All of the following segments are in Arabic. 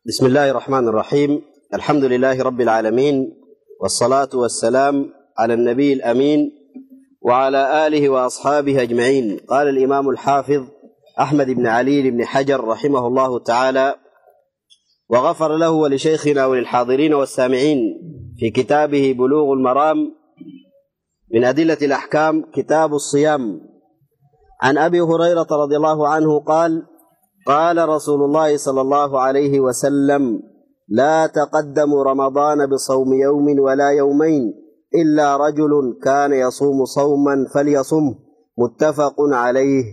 بسم الله الرحمن الرحيم. الحمد لله رب العالمين، والصلاة والسلام على النبي الأمين وعلى آله وأصحابه أجمعين. قال الإمام الحافظ أحمد بن علي بن حجر رحمه الله تعالى وغفر له ولشيخنا وللحاضرين والسامعين في كتابه بلوغ المرام من أدلة الأحكام كتاب الصيام، عن أبي هريرة رضي الله عنه قال: قال رسول الله صلى الله عليه وسلم: لا تقدموا رمضان بصوم يوم ولا يومين إلا رجل كان يصوم صوما فليصمه، متفق عليه.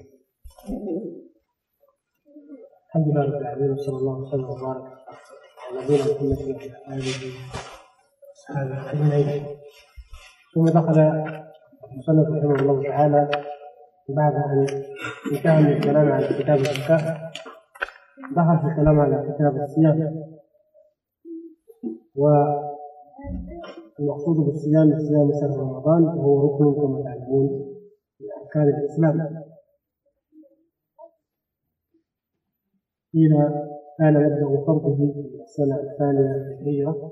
الحمد لله رب العالمين، وصلى الله وسلم وبارك على نبينا محمد وعلى آله وصحبه أجمعين. ثم دخل المصنف رحمه الله تعالى بعد أن انتهى من الكلام على كتاب الزكاة دخل في الكلام على كتاب الصيام. والمقصود بالصيام صيام شهر رمضان، وهو ركن كما تعلمون من أركان الإسلام. قيل كان يبدأ فرضه في السنة الثانية للهجرة.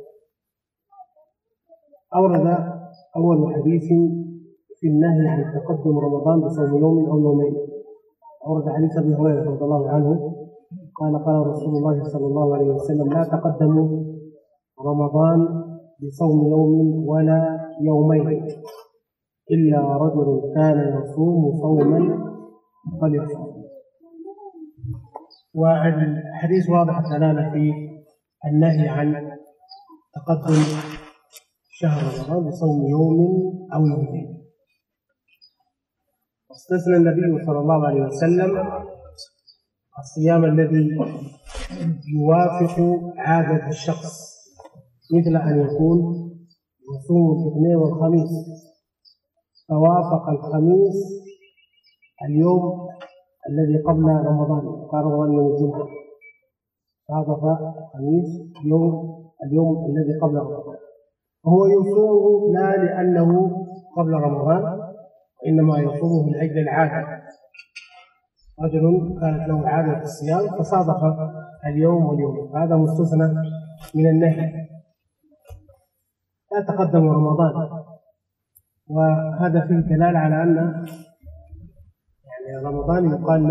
أورد أول حديث في النهي عن تقدم رمضان بصوم يوم أو يومين. أورد حديث أبي هريرة رضي الله عنه قال: قال رسول الله صلى الله عليه وسلم: لا تقدموا رمضان بصوم يوم ولا يومين إلا رجل كان يصوم صوما فليصوم. والحديث واضح الدلالة في النهي عن تقدم شهر رمضان بصوم يوم أو يومين. واستثنى النبي صلى الله عليه وسلم الصيام الذي يوافق عادة الشخص، مثل أن يكون يصوم الاثنين والخميس فوافق الخميس اليوم الذي قبل رمضان، قال رمضان يوم الجمعة، صادف الخميس اليوم الذي قبل رمضان، وهو يصومه لا لأنه قبل رمضان، وإنما يصومه من أجل العادة. رجل كانت له عادة الصيام فصادف اليوم واليوم، هذا مستثنى من النهي. لا تقدم رمضان، وهذا فيه دلالة على أن رمضان يقال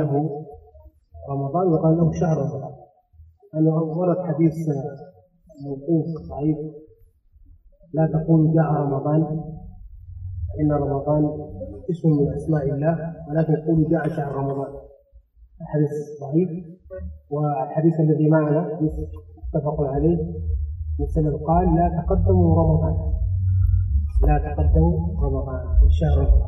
له شهر رمضان. أنه ورد حديث موقوف ضعيف: لا تقول جاء رمضان، إن رمضان اسم من أسماء الله، ولكن قولوا جاء شهر رمضان. الحديث ضعيف. والحديث الذي معنا متفق عليه مسلم قال: لا تقدموا رمضان، لا تقدموا رمضان في شهر رمضان.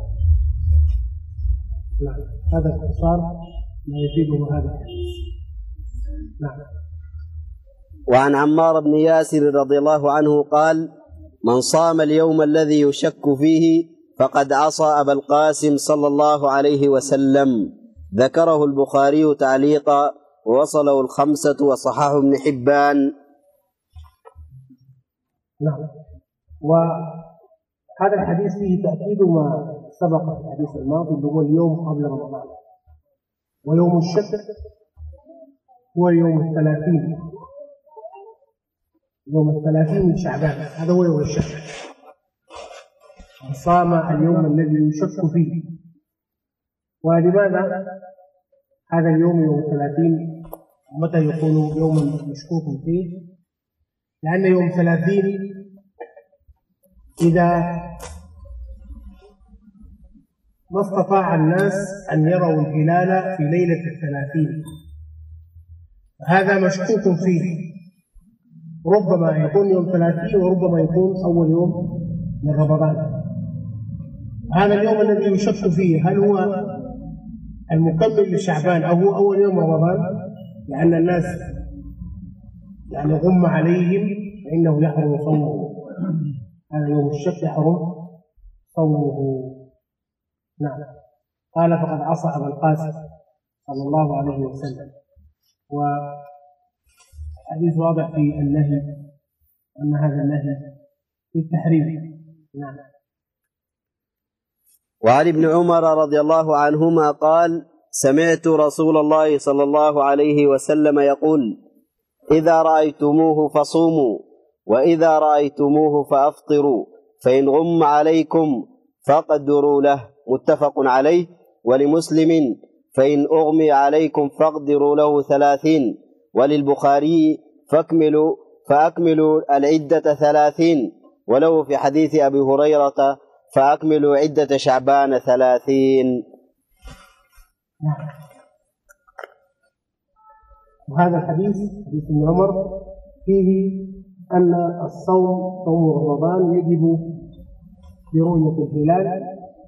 نعم، هذا باختصار ما يفيده هذا الحديث. نعم. وعن عمار بن ياسر رضي الله عنه قال: من صام اليوم الذي يشك فيه فقد عصى أبا القاسم صلى الله عليه وسلم. ذكره البخاري تعليقا ووصله الخمسة وصححه ابن حبان. نعم. وهذا الحديث فيه تأكيد ما سبق في الحديث الماضي، اللي هو اليوم قبل رمضان. ويوم الشك هو يوم 30، يوم 30 من شعبان، هذا هو يوم الشك. من صام اليوم الذي يشك فيه. ولماذا هذا اليوم يوم 30 متى يكون يوما مشكوك فيه؟ لأن يوم 30 إذا ما استطاع الناس أن يروا الهلال في ليلة 30 هذا مشكوك فيه، ربما يكون يوم 30 وربما يكون أول يوم من رمضان. هذا اليوم الذي يشك فيه هل هو المكمل لشعبان أو هو أول يوم رمضان، لأن الناس غم عليهم فإنه يحرم صومه. هذا يوم الشك يحرم صومه. نعم. قال: فقد عصى أبا القاسم صلى الله عليه وسلم. والحديث واضح في النهي، أن هذا النهي في التحريم. نعم. وعن ابن عمر رضي الله عنهما قال: سمعت رسول الله صلى الله عليه وسلم يقول: إذا رأيتموه فصوموا، وإذا رأيتموه فأفطروا، فإن غم عليكم فاقدروا له. متفق عليه. ولمسلم: فإن أغمي عليكم فاقدروا له 30. وللبخاري: فأكملوا العدة 30. وله في حديث أبي هريرة: فأكملوا عدة شعبان 30. وهذا الحديث حديث ابن عمر فيه أن الصوم صوم رمضان يجب برؤية الهلال،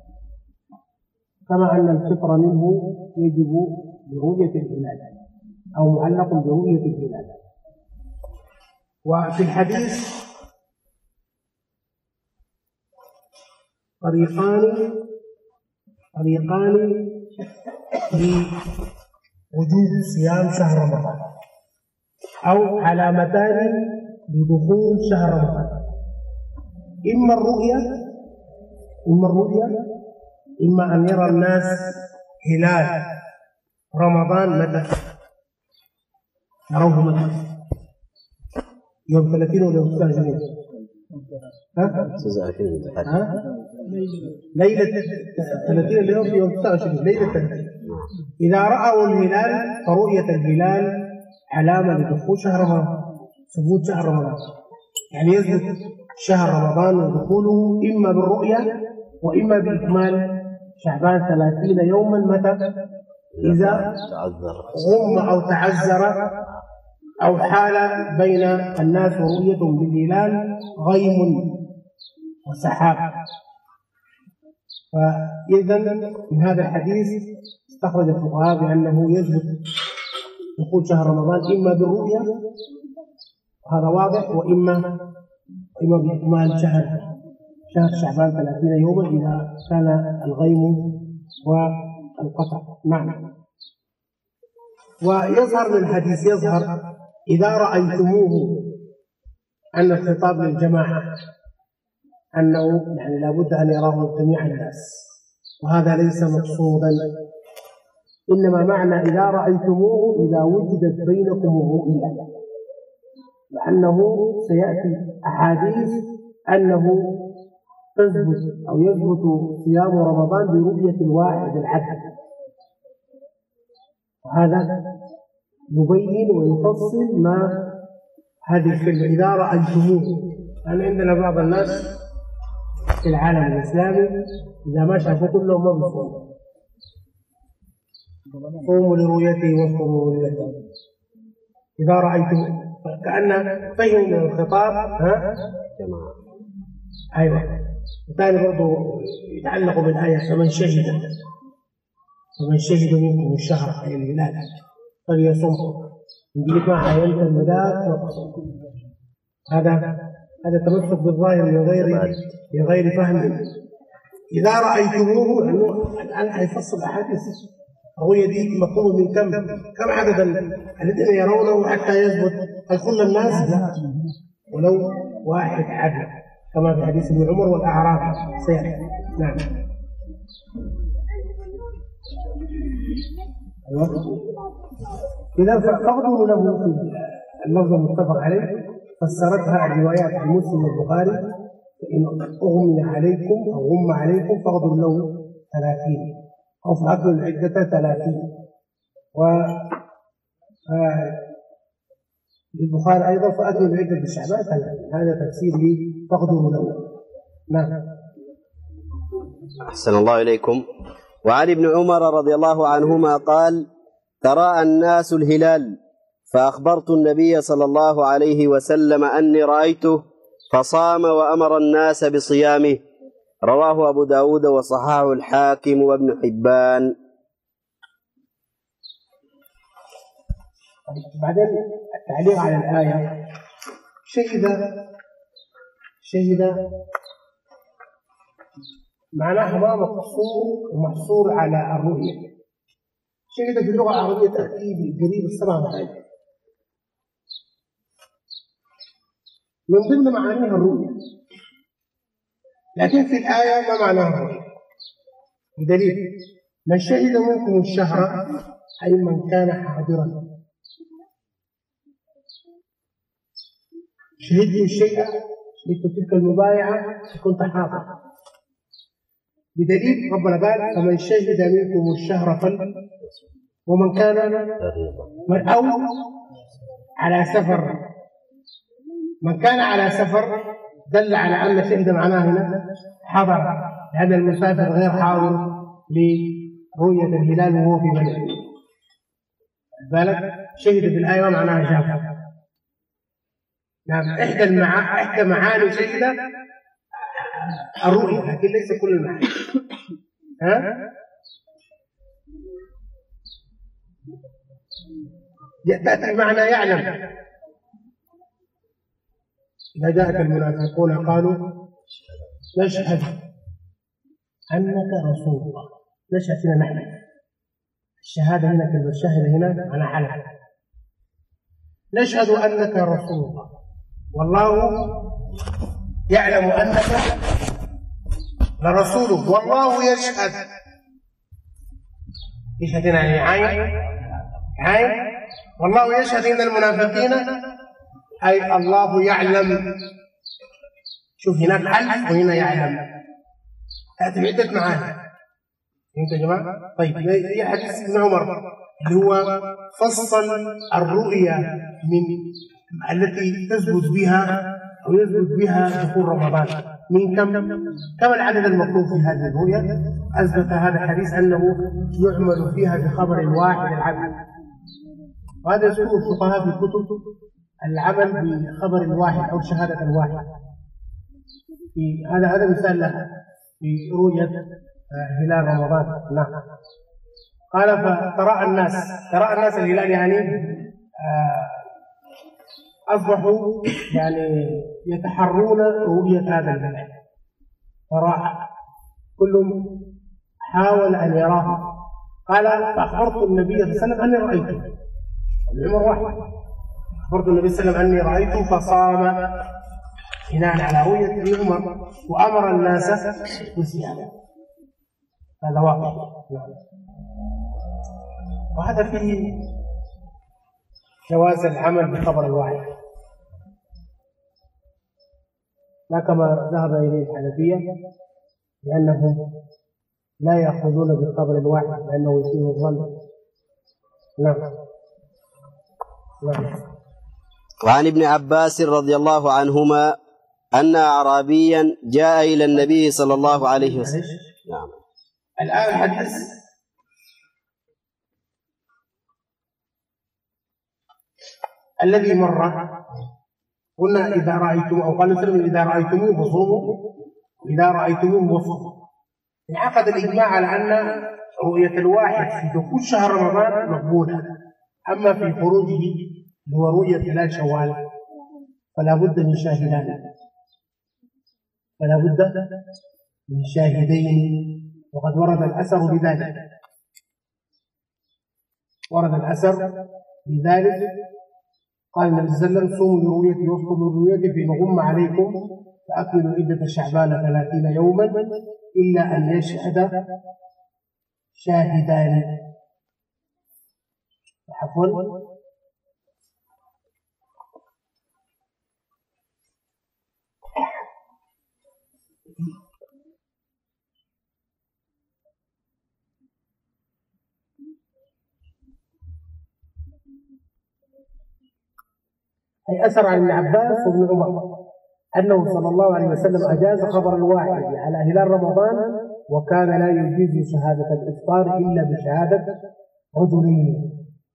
كما أن الفطر منه يجب برؤية الهلال أو معلق برؤية الهلال. وفي الحديث طريقان لوجوب صيام شهر رمضان، أو علامتان لدخول شهر رمضان: إما الرؤية، إما أن يرى الناس هلال رمضان متى؟ يروه متى؟ يوم 30 ولا يوم 29؟ ليلة 30 اليوم في يوم 29 ليلة 30. إذا رأوا الهلال فرؤية الهلال علامة لدخول شهر رمضان، ثبوت شهر رمضان، يعني يثبت شهر رمضان ودخوله إما بالرؤية وإما بإكمال شعبان 30 يوما. متى؟ إذا غم أو تعذر أو حال بين الناس ورؤيتهم بالهلال غيم وسحاب. فإذا من هذا الحديث استخرج الفقهاء بأنه يثبت دخول شهر رمضان إما بالرؤية، وهذا واضح، وإما بإكمال شهر شعبان 30 يوما إذا كان الغيم والقطع. نعم. ويظهر من الحديث إذا رأيتموه أن الخطاب للجماعة، أنه يعني لابد أن يراه جميع الناس، وهذا ليس مقصودا، إنما معنى إذا رأيتموه إذا وجدت بينكم الرؤية، لأنه سيأتي أحاديث أنه تثبت أو يثبت صيام رمضان برؤية الواحد العدل، وهذا يبين ويفصل ما هذه الكلمة إذا رأيتموه. لأن عندنا بعض الناس في العالم الإسلامي إذا ما شافوا كلهم ما بيصوموا، صوموا لرؤيته وصوموا لرؤيته. إذا رأيتم كأن فهم من الخطاب أيوة. وثاني برضو يتعلق بالآية: فمن شهد منكم الشهر أي الهلال فليصمه، يجيب معها يلقى المدار وتصوم. هذا تمسك بالظاهر بغير فهم. إذا رأيتموه الآن حيفصل أحاديث الرؤية دي مطلوب من كم عدد الذين يرونه حتى يثبت كل الناس؟ لا، ولو واحد عدل، كما في حديث ابن عمر والأعراب سيأتي. نعم. إذا فقدوا له في اللفظ المتفق عليه فسرتها الروايات عن مسلم والبخاري: فإن أغمي عليكم أو غم عليكم فاقدروا له 30 أو فأكملوا العدة 30. للبخاري أيضا فأكملوا العدة شعبان 30. هذا تفسير لي فاقدروا له. نعم. أحسن الله إليكم. وعن ابن عمر رضي الله عنهما قال: تراءى الناس الهلال فأخبرت النبي صلى الله عليه وسلم أني رأيته فصام وأمر الناس بصيامه. رواه أبو داود وصححه الحاكم وابن حبان. بعدين التعليق على الآية: شهد معناها ما مقصور ومحصور على الرؤية. شهد في اللغة العربية تأتي بقريب 7 معاني، من ضمن معانيها الرؤية، لكن في الآية ما معناها الرؤية؟ بدليل: من شهد منكم الشهر أي من كان حاضرا. شهدت الشيء، شهدت تلك المبايعة كنت حاضر، بدليل ربنا قال فمن شهد منكم الشهر ومن كان أو على سفر. من كان على سفر دل على أن شهد معناه هنا حضر، لأن المسافر غير حاضر لرؤية الهلال وهو في بلده. بالك شهد في الآية معناها شاف. نعم، إحدى معاني شهد الرؤية، لكن ليس كل المعاني. تأتي معنى يعلم. إذا جاءك المنافقون قالوا نشهد أنك رسول الله. نشهد هنا نحن، الشهادة هنا كلمة الشهادة هنا أنا حلف. نشهد أنك رسول الله والله يعلم أنك لرسوله والله يشهد. يشهد هنا يعني عين والله يشهد إن المنافقين، أي الله يعلم. شوف هناك حلف وهنا يعلم، تأتي بعدة معاني. فهمت يا جماعة؟ طيب هي حديث ابن عمر اللي هو فصل الرؤيا من التي تثبت بها أو يثبت بها دخول رمضان من كم العدد المطلوب في هذه الرؤيا. أثبت هذا الحديث أنه يعمل فيها بخبر واحد العمل، وهذا يذكر الفقهاء في الكتب العمل بخبر واحد أو شهادة واحد. في هذا مثال له في رؤية هلال رمضان. نعم. قال فتراءى الناس الهلال يعني أصبحوا يعني يتحرون رؤية هذا الهلال. تراءى كلهم حاول أن يراه. قال فأخبرت النبي صلى الله عليه وسلم أني رأيته. العمر واحد. أخبرت النبي صلى الله عليه وسلم أني رأيته فصام بناء على رؤية ابن عمر وأمر الناس بصيامه. هذا واقع. وهذا فيه جواز العمل بخبر الواحد، لا كما ذهب إليه الحنفية لأنهم لا يأخذون بخبر الواحد لأنه يصير الظن. نعم. وعن ابن عباس رضي الله عنهما أن أعرابيا جاء إلى النبي صلى الله عليه وسلم. نعم. الآن الحديث الذي مر قلنا إذا رأيتم أو قال وسلم إذا رأيتموه فصوموا إذا رأيتموه وصوموا. انعقد الإجماع على أن رؤية الواحد في دخول شهر رمضان مقبولة، أما في خروجه هو رؤية هلال شوال فلا بد من شاهدان، فلا بد من شاهدين، وقد ورد الأثر بذلك. ورد الأثر بذلك. قال النبي صلى الله عليه وسلم صوموا لرؤيتي وافطروا لرؤيتي فإن غم عليكم فأكملوا عدة شعبان 30 يوما إلا أن يشهد شاهدان. عفوا أي أثر عن ابن عباس وابن عمر أنه صلى الله عليه وسلم أجاز خبر الواحد على هلال رمضان، وكان لا يجيز شهادة الإفطار إلا بشهادة رجلين.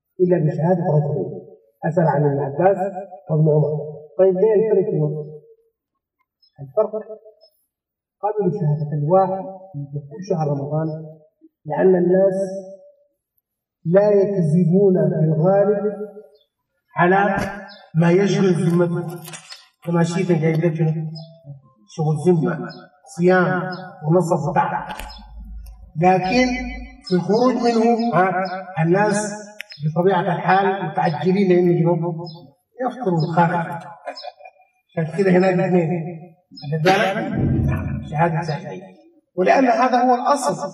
أثر عن ابن عباس وابن عمر. طيب ليه الفرق فيهم؟ الفرق قبل شهادة الواحد في شهر رمضان لأن الناس لا يكذبون في الغالب على ما يشغل ذمتهم، كما شئت جايب لك شغل ذمة صيام ونصف وتعب. لكن في الخروج منه الناس بطبيعة الحال متعجلين لأن يجربوا يفطروا الخارج. عشان كده هناك اثنين لذلك شهادة سعيدين، ولأن هذا هو الأصل.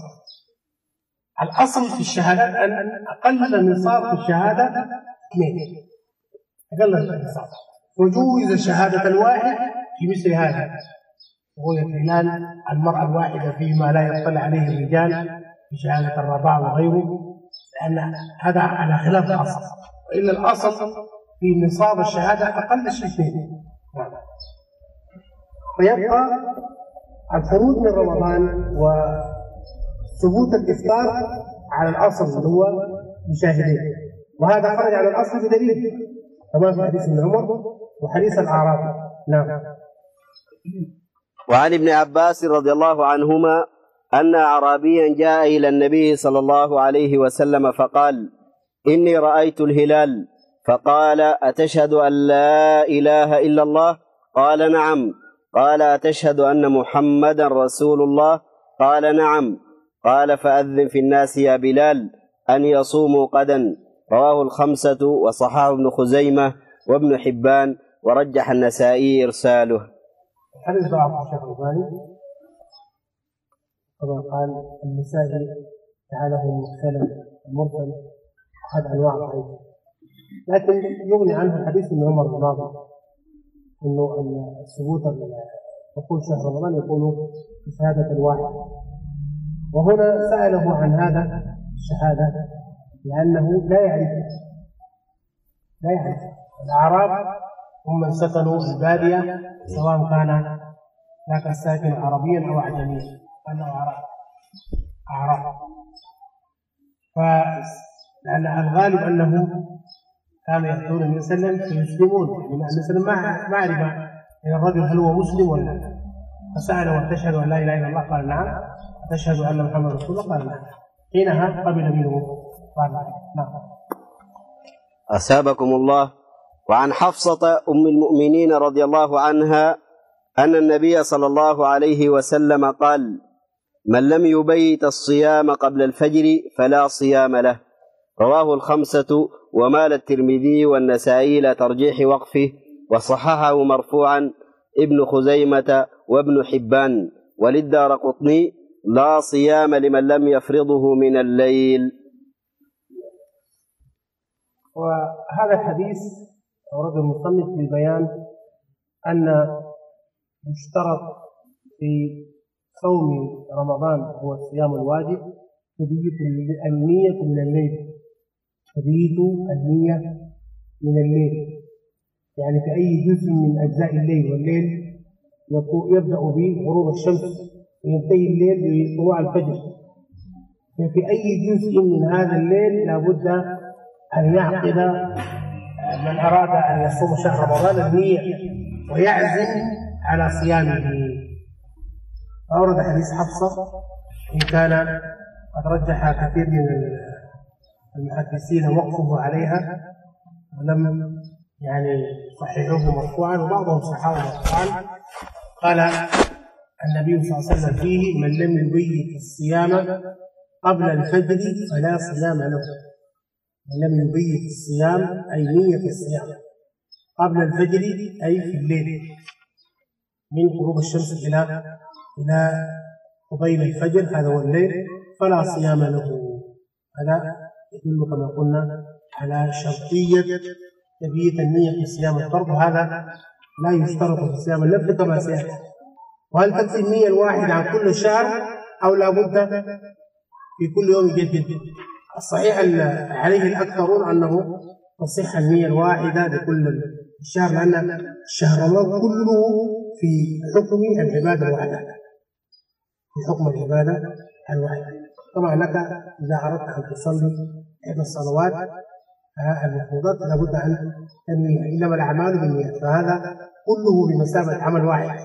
الأصل في الشهادات أن أقل نصاب في الشهادة 2، أقل نصاب وجوز شهادة الواحد في مثل هذا، رؤية هلال المرأة الواحدة فيما لا يطلع عليه الرجال بشهادة الرضاع وغيره، لأن هذا على خلاف الأصل، وإلا الأصل في نصاب الشهادة أقل شيء اثنين. فيبقى الخروج من رمضان وثبوت الإفطار على الأصل اللي هو بشاهدين، وهذا خرج على الأصل بدليل كما في حديث ابن عمر وحديث الأعرابي. نعم. وعن ابن عباس رضي الله عنهما أن أعرابيا جاء إلى النبي صلى الله عليه وسلم فقال: إني رأيت الهلال. فقال: أتشهد أن لا إله إلا الله؟ قال: نعم. قال: أتشهد أن محمدا رسول الله؟ قال: نعم. قال: فأذن في الناس يا بلال أن يصوموا غدا. رواه الخمسة وصححه ابن خزيمة وابن حبان ورجح النسائي إرساله. حديث ضعف الشيخ الألباني كما قال النسائي جعله مرسل أحد أنواع الضعيف، لكن يغني عنه حديث ابن عمر الماضي إنه الثبوت دخول شهر رمضان يكون بشهادة الواحد، وهنا سأله عن هذا الشهادة لأنه لا يعرف الأعراب هم من سكنوا البادية، سواء كان ذاك الساكن عربيا أو أعجميا، أنه أعراب. لأن الغالب أنه كان يأتون النبي صلى الله عليه وسلم فيسلمون، يعني النبي صلى الله عليه وسلم ما عرف إن الرجل هل هو مسلم ولا لا، فسأله: وتشهد أن لا إله إلا الله؟ قال: نعم. تشهد أن محمد رسول الله؟ قال: نعم. حينها قبل منه قال: نعم. أثابكم الله. وعن حفصة أم المؤمنين رضي الله عنها أن النبي صلى الله عليه وسلم قال: من لم يبيت الصيام قبل الفجر فلا صيام له. رواه الخمسة ومال الترمذي والنسائي إلى ترجيح وقفه، وصححه مرفوعا ابن خزيمة وابن حبان، وللدارقطني: لا صيام لمن لم يفرضه من الليل. وهذا الحديث أورد المصنف للبيان أن يشترط في صوم رمضان هو الصيام الواجب تبييت النية من الليل، تبييت النية من الليل، يعني في أي جزء من أجزاء الليل، والليل يبدأ بغروب الشمس وينتهي الليل بطلوع الفجر، ففي أي جزء من هذا الليل لابد أن يعقد من أراد أن يصوم شهر رمضان النية ويعزم على صيامه. أورد حديث حفصة إن كان قد رجح كثير من المحدثين وقفه عليها ولم يعني صححوه مرفوعا، وبعضهم صححه مرفوعا. قال النبي صلى الله عليه وسلم فيه: من لم يبيت الصيام قبل الفجر فلا صيام له. من لم يبيت الصيام أي نية الصيام قبل الفجر أي في الليل من غروب الشمس إلى قبيل الفجر، هذا هو الليل، فلا صيام له. هذا يدل كما قلنا على شرطية تبييت النية في صيام الفرض، وهذا لا يشترط في صيام النفل كما سيأتي. وهل تكفي النية الواحدة عن كل شهر أو لا بد في كل يوم يجدد؟ الصحيح عليه الأكثرون أنه تصح النية الواحدة لكل الشهر، لأن الشهر رمضان كله في حكم العبادة الواحدة، في حكم العبادة الواحدة. طبعا لك إذا أردت أن تصلي إحدى الصلوات المفروضات لابد أن تنوي، إنما الأعمال بالنيات، فهذا كله بمثابة عمل واحد.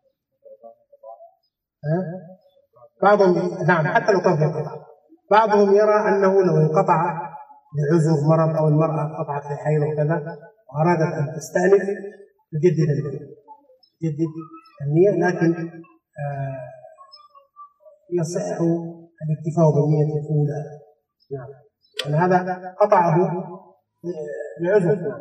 بعضهم نعم حتى لو كان في انقطاع، بعضهم يرى أنه لو انقطع لعذر مرض أو المرأة انقطعت في حيض وكذا وأرادت أن تستأنف تجدد النية، لكن يصح الاكتفاء بالنية الأولى. نعم، يعني هذا قطعه لعذر.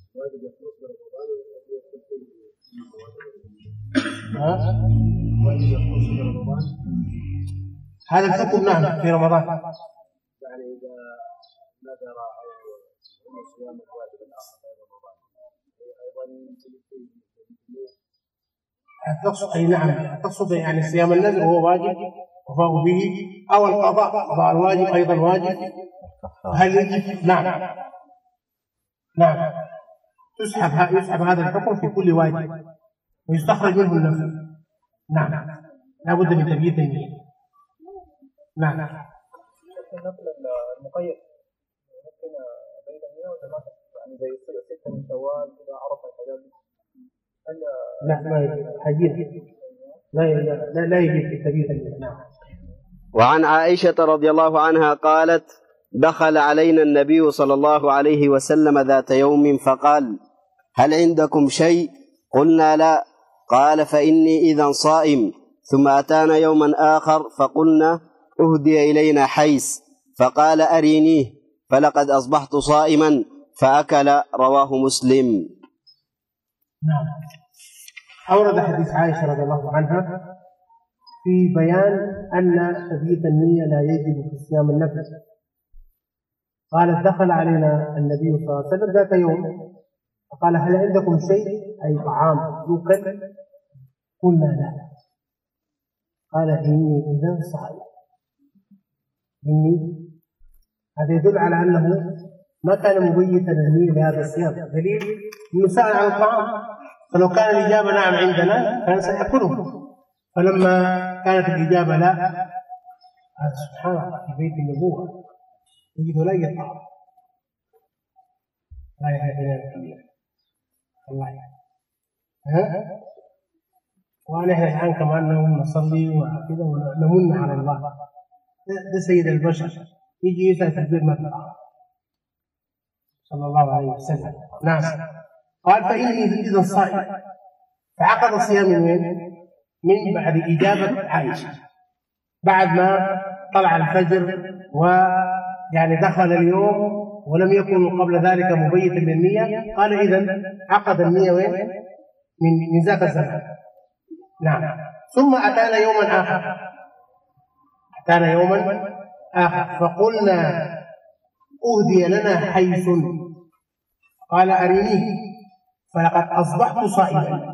هذا الحكم نعم في رمضان، يعني إذا نذر أو صيام الواجب الآخر في رمضان أيضا تقصد أي نعم، تقصد يعني صيام النذر هو واجب وفاء به، أو القضاء، قضاء الواجب أيضا واجب. هل يجب؟ نعم نعم، يسحب هذا الحكم في كل واجب ويستخرج منه النفل. نعم، لا بد من تبييت النية. نعم. النفل المقيد ممكن بين النية ولا يعني زي 6 من شوال إذا عرف الحاجات دي؟ لا ما يجب، لا يجب في تبييت النية. نعم. وعن عائشة رضي الله عنها قالت: دخل علينا النبي صلى الله عليه وسلم ذات يوم فقال: هل عندكم شيء؟ قلنا لا. قال: فإني إذا صائم. ثم أتانا يوما آخر فقلنا: أهدي إلينا حيس. فقال: أرينيه. فلقد أصبحت صائما. فأكل. رواه مسلم. نعم. أورد حديث عائشة رضي الله عنها في بيان أن تبييت النية لا يجب في صيام النفل. قالت: دخل علينا النبي صلى الله عليه وسلم ذات يوم فقال: هل عندكم شيء أي طعام يؤكل؟ قلنا لا. قال: إني إذا صائم. هذا يدل على أنه ما كان مبيتا النية لهذا الصيام، دليل أنه سأل عن الطعام، فلو كان الإجابة نعم عندنا كان سيأكله، فلما كانت الإجابة لا، هذا سبحان الله في بيت النبوة يجد لا يطعم، لا يحب الله. ونحن الآن كمان نصلي وكذا ونمن على الله. ده سيد البشر يجي يسأل في البيت ما تطعم صلى الله عليه وسلم. نعم. قال: فإني إذا صائم. فعقد الصيام من بعد إجابة عائشة، بعد ما طلع الفجر ويعني دخل اليوم ولم يكن قبل ذلك مبيتا للنية. قال: إذن عقد النية من ذاك الزمان. نعم. ثم أتانا يوما آخر فقلنا: أهدي لنا حيث. قال: أرينيه. فلقد أصبحت صائما.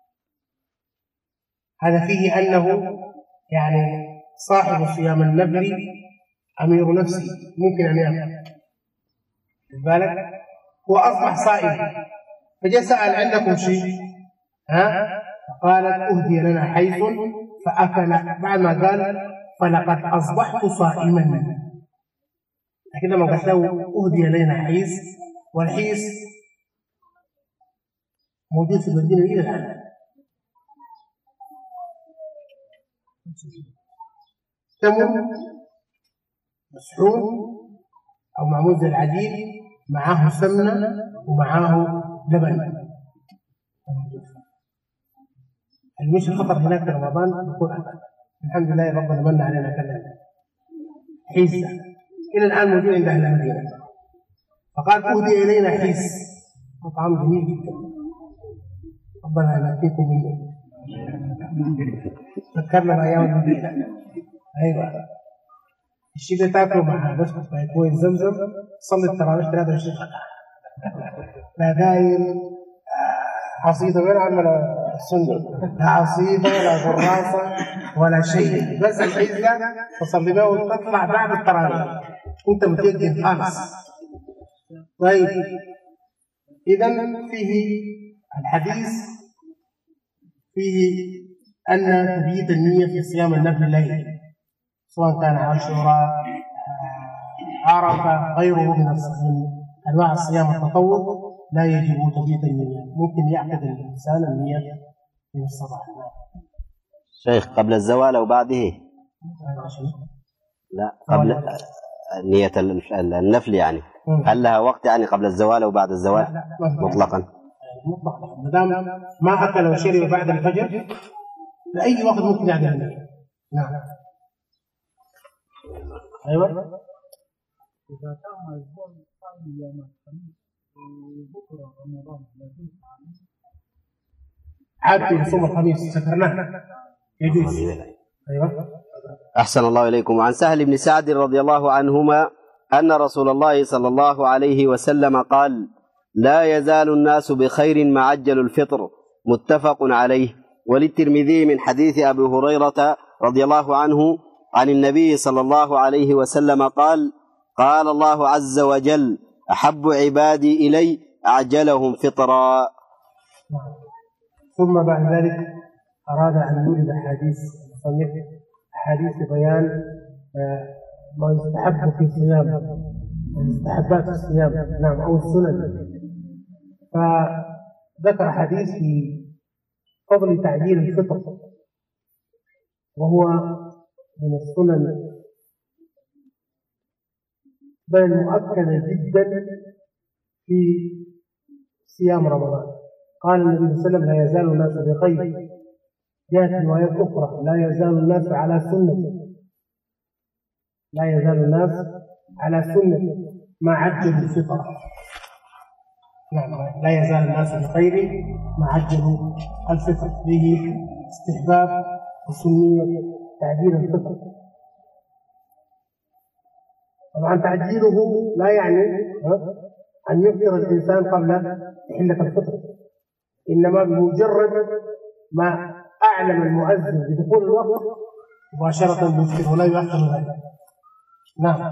هذا فيه أنه يعني صاحب صيام النفل أمير نفسه، ممكن أن يأكل بالك، هو أصبح صائم فجاء سأل: عندكم شيء؟ فقالت: أهدي لنا حيث. فأكل. بعد ما قال: فلقد أصبحت صائما، لكن لما قلت له أهدي لنا حيث، والحيث موجود في المدينة إلى الآن، تمر مسحون أو معمول زي العجين، معاه سمنة ومعاه لبن. المش الخطر هناك في رمضان يقول: الحمد لله ربنا من علينا كلنا حيث، إلى الآن موجود عند أهل المدينة. فقال: أهدي إلينا حيث، طعام جميل جدا، ربنا يمكنكم منه. ذكرنا بأيام المدينة. أيوة، الشيء اللي تاكله مع بس كويس زمزم، صلي التراويح 23 ركعة، لا داير عصيدة ولا عمل السنة، لا عصيدة ولا غراسة ولا شيء، بس الحيزة تصلي بها وتطلع بعد التراويح وأنت متيقن خالص. طيب، إذن فيه الحديث فيه أن تبييت النية في صيام النفل الليل، سواء كان عاشوراء، عرفة، غيره من أنواع الصيام التطوع، لا يجب تبييت النية. ممكن يعقد الإنسان النية من الصباح. شيخ، قبل الزوال أو بعده؟ لا، قبل نية النفل يعني. هل لها وقت يعني قبل الزوال أو بعد الزوال؟ لا مطلقا. ما دام ما أكل وشرب بعد الفجر لأي وقت ممكن يعمل النية. نعم. أيوة. إذا كان الأسبوع الثاني يوم الخميس وبكرة رمضان عاد يصوم الخميس ذكرناه يجوز. أيوة. أحسن الله إليكم. عن سهل بن سعد رضي الله عنهما أن رسول الله صلى الله عليه وسلم قال: لا يزال الناس بخير ما عجلوا الفطر، متفق عليه. وللترمذي من حديث أبي هريرة رضي الله عنه عن النبي صلى الله عليه وسلم قال: قال الله عز وجل: أحب عبادي إلي أعجلهم فطرا. ثم بعد ذلك أراد أن يورد أحاديث المصنف، أحاديث بيان ما يستحب في الصيام، مستحبات الصيام، نعم، أو السنن. فذكر حديث في فضل تعجيل الفطر، وهو من السنن بل مؤكدة جدا في صيام رمضان. قال النبي صلى الله عليه وسلم: لا يزال الناس بخير. جاءت روايات أخرى: لا يزال الناس على سنة، لا يزال الناس على سنة ما عجلوا الفطر. نعم، لا يزال الناس بخير ما عجلوا الفطر، فيه استحباب وسنية تعجيل الفطر. طبعا تعجيله لا يعني أن يفطر الإنسان قبل حلة الفطر، إنما بمجرد ما أعلم المؤذن بدخول الوقت مباشرة يفطر ولا يؤخر ذلك. نعم.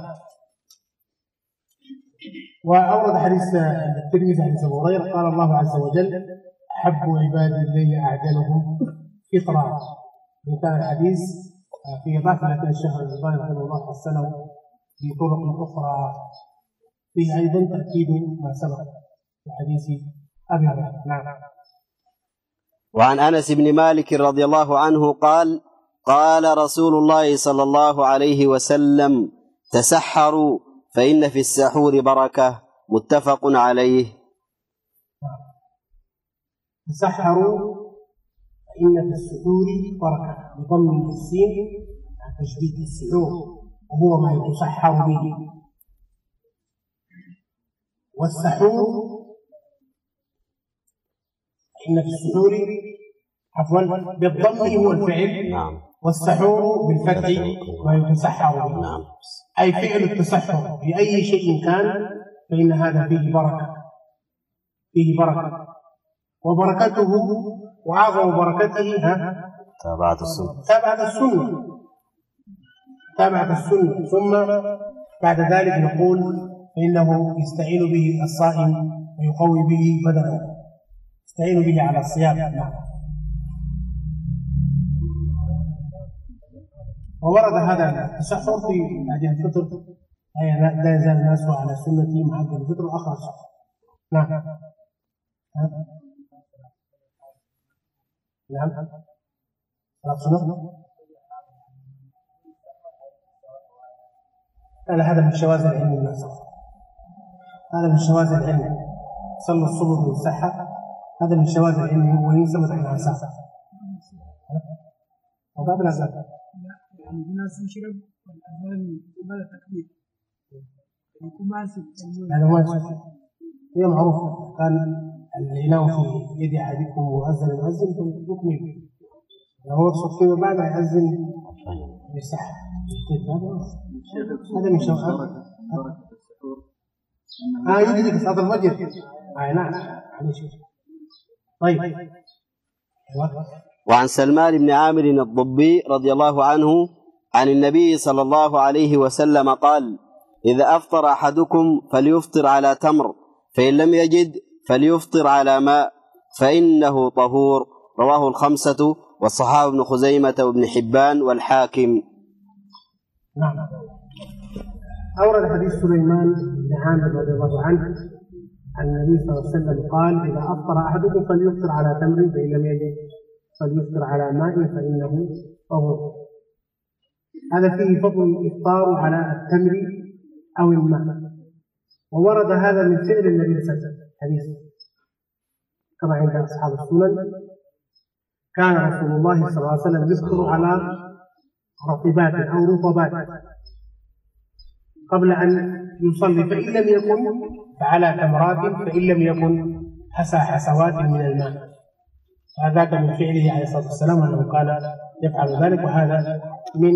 وأورد حديث الترمذي عن أبي هريرة قال الله عز وجل: أحب عبادي إلي أعجلهم فطرا. إن كان الحديث في إضافة، لكن الشيخ الألباني رحمه الله حسنه بطرق أخرى فيه أيضا تأكيد ما سبق في حديث أبي هريرة. نعم. وعن أنس بن مالك رضي الله عنه قال: قال رسول الله صلى الله عليه وسلم: تسحروا فإن في السحور بركة، متفق عليه. تسحروا فإن في السحور بركة، بضم السين مع تشديد السحور، وهو ما يتسحر به. والسحور إن في السحور عفوا بالضم هو الفعل، نعم. والسحور بالفتح ما يتسحر به، نعم. أي فعل التسحر بأي شيء كان، فإن هذا فيه بركة، فيه بركة. وبركته وأعظم بركته تابعة السنة. ثم بعد ذلك نقول فإنه يستعين به الصائم ويقوي به بدنه، يستعين به على الصيام. وورد هذا التسحر في عجل الفطر، لا يزال الناس على سنة مع عجل الفطر وآخر السحر. نعم. نعم. هذا من شواذ العلم الناس، هذا من شواذ العلم. صلى الصبح والسحر، هذا من شواذ العلم وينسمت عنها ساعة. وبعد الأذان يعني الناس يشرب والأذان بعد التكبير يكون ماسك. هذا ما هي معروف، كان الإناء في يد أحدكم وأذن المؤذن فيكمل، لو يقصد فيما بعد يأذن يصح. هذا من شواذ يدرك صلاة الفجر. نعم. طيب. وعن سلمان بن عامر الضبي رضي الله عنه عن النبي صلى الله عليه وسلم قال: إذا أفطر أحدكم فليفطر على تمر، فإن لم يجد فليفطر على ماء، فإنه طهور. رواه الخمسة وصححه ابن خزيمة وابن حبان والحاكم. نعم. أورد حديث سليمان بن عامر رضي الله عنه عن النبي صلى الله عليه وسلم قال: إذا أفطر أحدكم فليفطر على تمر، فإن لم يجد فليفطر على ماء، فإنه طهور. هذا فيه فضل الإفطار على التمر أو الماء، وورد هذا من فعل النبي صلى الله عليه وسلم حديث كما عند أصحاب السنن. كان رسول الله صلى الله عليه وسلم يفطر على رطبات أو رطبات قبل أن يصلي، فإن لم يكن فعلى تمرات، فإن لم يكن حسى حسوات من الماء. هذا من فعله عليه الصلاة والسلام أنه كان يفعل ذلك، وهذا من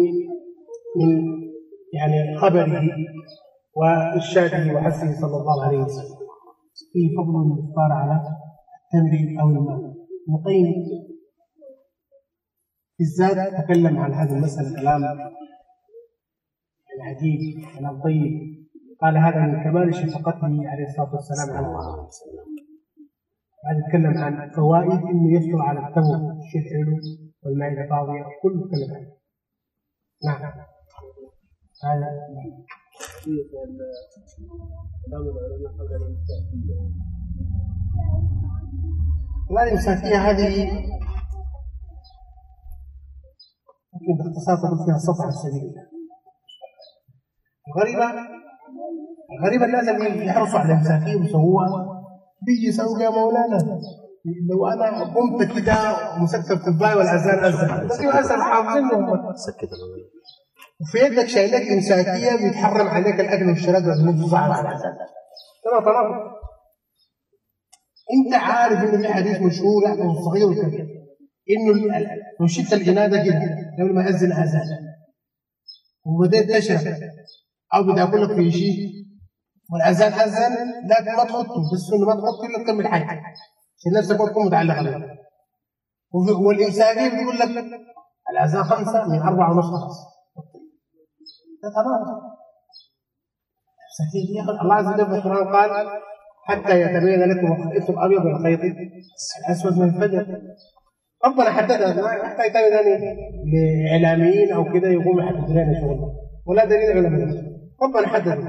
يعني خبره وإرشاده وحثه صلى الله عليه وسلم. في فضل الإفطار على التمر أو الماء. ابن القيم في الزاد تكلم عن هذه المسألة كلام عجيب، كلام طيب. قال هذا من كمال شفقته عليه الصلاة والسلام على الله. بعد يتكلم عن فوائد إنه يفطر على التمر، الشيء حلو والمعدة فاضية، كله يتكلم عنه. نعم. هذا الإمساكية هذه ممكن باختصار تقول فيها صفحة سبيلية. الغريبة الناس اللي يحرصوا على الإمساكية ويسووها بيجي يسوي يا مولانا لو أنا قمت كده ومسكت الكوباية والأذان أذن بس أذن حافظينهم وفي يدك شايلك إمساكية بيتحرم عليك الأكل والشراب والنص صعب على الأذان. ترى طلب أنت عارف إن في حديث مشهور يحفظ الصغير والكبير إنه لو شفت الإنادة كده قبل ما يأذن أذان وبدأت تشرب أو بتاكل لك في شيء والأذان أذن لكن ما تحطه بس إنه ما تحطه إلا تكمل حاجة عشان نفسك ما تكون متعلق عليه. والإمساكية بيقول لك الأذان 5 من 4:30 خلاص. ده تمام. الإمساكية الله عز وجل في القرآن قال حتى يتبين لكم الخيط الأبيض من الخيط الأسود من الفجر. ربنا حددها ما يحتاج ثاني لإعلاميين أو كده يقوموا يحددوا لنا شغلنا ولا دليل علماء. ربنا حددها.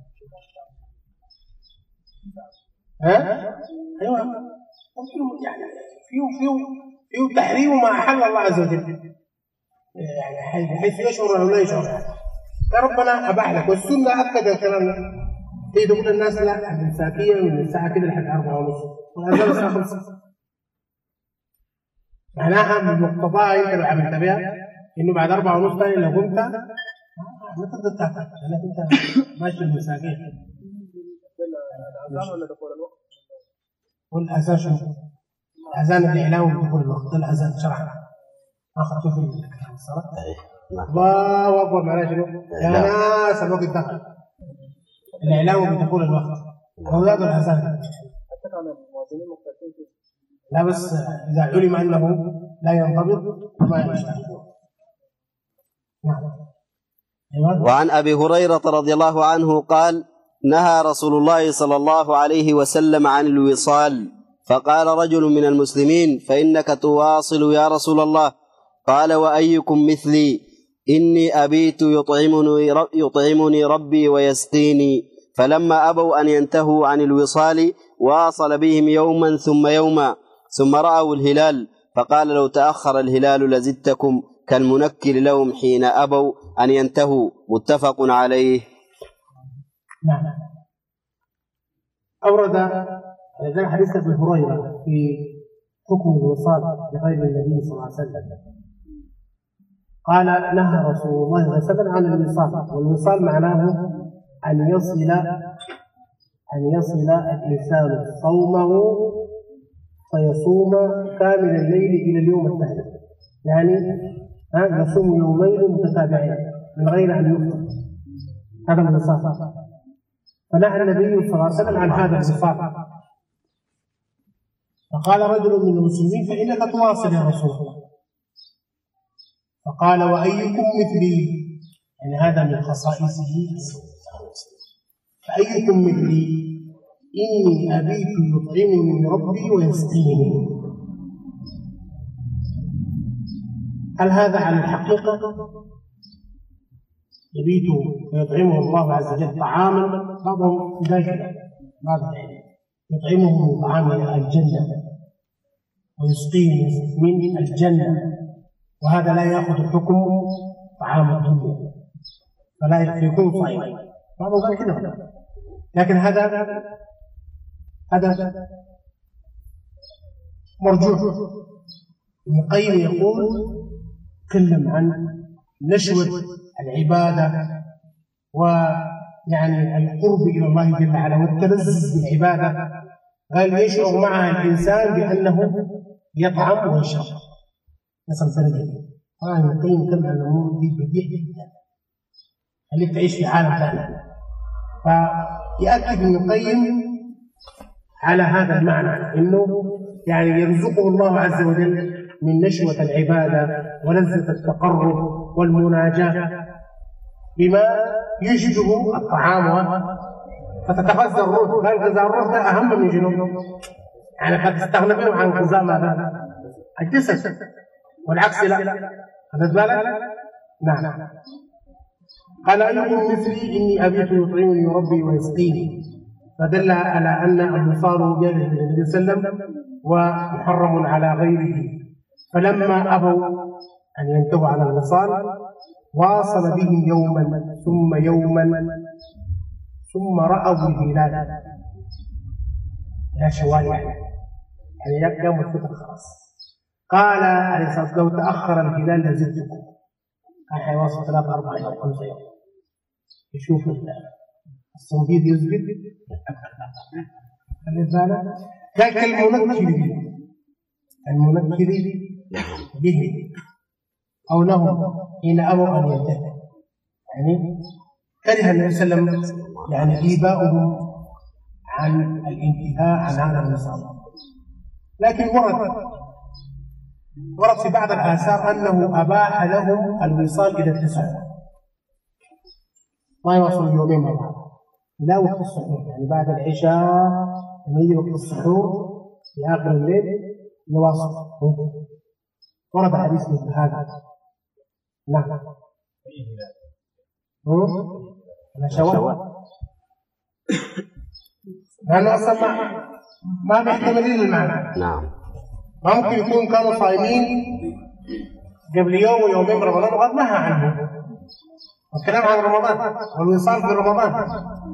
أيوه يعني فيه تحريم ما أحل الله عز وجل يعني حيث يشعر أو لا يشعر. فربنا أباح لك والسنة أكد الكلام ده. تيجي تقول الناس لا الإمساكية من الساعة كده لحد 4:30 والأذان الساعة 5. معناها من مقتضاها أنت لو عملت بها إنه بعد 4:30 ثاني لو قمت ما تقدر تاكل لأنك أنت ماشي بالمساكين. الأذان ولا دخول الوقت؟ والأذان شنو؟ الأذان الإعلام بدخول الوقت، ده الأذان شرعا. ما أخذته في الصلاة. الله أكبر معناه شنو؟ يا ناس الوقت دخل. الإعلام بدخول الوقت. هو هذا الأذان. حتى كان المواطنين مختلفين فيه. لا بس إذا علم أنه لا ينضبط ما يشتغل. نعم. وعن أبي هريرة رضي الله عنه قال نهى رسول الله صلى الله عليه وسلم عن الوصال فقال رجل من المسلمين فإنك تواصل يا رسول الله قال وأيكم مثلي إني أبيت يطعمني ربي ويسقيني فلما أبوا أن ينتهوا عن الوصال واصل بهم يوما ثم يوما ثم رأوا الهلال فقال لو تأخر الهلال لزدتكم كالمنكر لهم حين أبوا أن ينتهوا متفق عليه. نعم. أورد هذا حديث أبي هريرة في حكم الوصال بغير النبي صلى الله عليه وسلم. قال نهى رسول الله صلى الله عليه وسلم عن الوصال، والوصال معناه أن يصل الإنسان صومه فيصوم كامل الليل إلى اليوم الثاني، يعني يصوم يومين متتابعين من غير أن يفطر. هذا الوصال. فنهى النبي صلى الله عليه وسلم عن هذا الوصال. فقال رجل من المسلمين فإنك تواصل يا رسول الله. فقال وأيكم مثلي، يعني هذا من خصائصه. فأيكم مثلي إني أبيت يطعمني ربي ويسقيني. هل هذا على الحقيقة؟ يبيت ويطعمه الله عز وجل طعاما، بعضهم داخل بعض يطعمه طعام الجنة ويسقيه من الجنة، وهذا لا يأخذ حكم طعام الدنيا فلا يكون صائما. بعضهم قال كذا، لكن هذا مرجوح. ابن القيم يقول تكلم عن نشوة العبادة ويعني القرب إلى الله جل وعلا والتلذذ بالعبادة. قال يشعر معها الإنسان بأنه يطعم ويشرب نسأل سنة. ابن القيم يتكلم عن الأمور دي بديع جدا، خليك تعيش في عالم ثاني. فيأكد ابن القيم على هذا المعنى، إنه يعني يرزقه الله عز وجل من نشوة العبادة ولذة التقرب والمناجاة بما يشبه الطعام، فتتغذى الروح. قال غذاء الروح ده أهم من جنوب، يعني قد تستغنى منه عن غذاء ماذا؟ الجسد، والعكس لا. خذت بالك؟ نعم. قال أيكم مثلي إني أبيت يطعمني ربي ويسقيني، فدل على أن الوصال جائز للنبي صلى الله عليه وسلم ومحرم على غيره. فلما أبوا أن ينتهوا على الوصال واصل بهم يوما ثم يوما ثم رأوا الهلال لا شوال، يعني يوم الفطر خلاص. قال عليه الصلاة والسلام: لو تأخر الهلال لزدتكم. كان حيواصل 3 4 يوم 5 يوم يشوف الصنديد يزبد. فلذلك كان كالمنكر به أو لهم حين أبوا أن ينتهوا، يعني كره النبي صلى الله عليه وسلم يعني إيباؤهم عن الانتهاء عن هذا النصاب. لكن ورد في بعض الآثار أنه أباح لهم الوصال إلى التسحر، ما يواصل يومين مع بعض إلى وقت السحور، يعني بعد العشاء لما يجي وقت السحور في آخر الليل يواصل. ورد حديث مثل هذا. نعم. شوال لأنه أصلا ما بيحتمل المعنى. نعم. ما ممكن يكون كانوا صايمين قبل يوم ويومين رمضان وقد نهى عنه، والكلام عن رمضان والوصال في رمضان.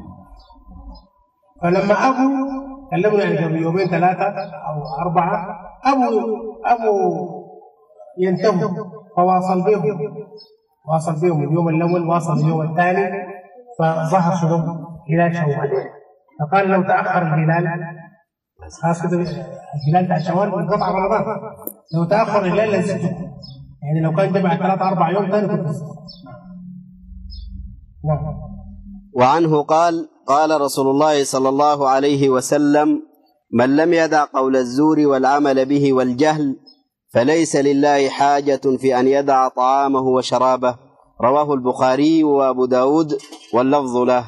فلما أبوا كلموا يعني قبل يومين 3 أو 4 أبوا ينتهوا، فواصل بهم اليوم الأول، واصل اليوم الثاني، فظهر شنو؟ هلال شوال. فقال لو تأخر الهلال، خاصة الهلال بتاع شوال انقطع رمضان، لو تأخر الهلال لزدته، يعني لو كان جمع 3 4 يوم ثاني كنت نعم. وعنه قال: قال رسول الله صلى الله عليه وسلم: من لم يدع قول الزور والعمل به والجهل فليس لله حاجة في أن يدع طعامه وشرابه. رواه البخاري وأبو داود واللفظ له.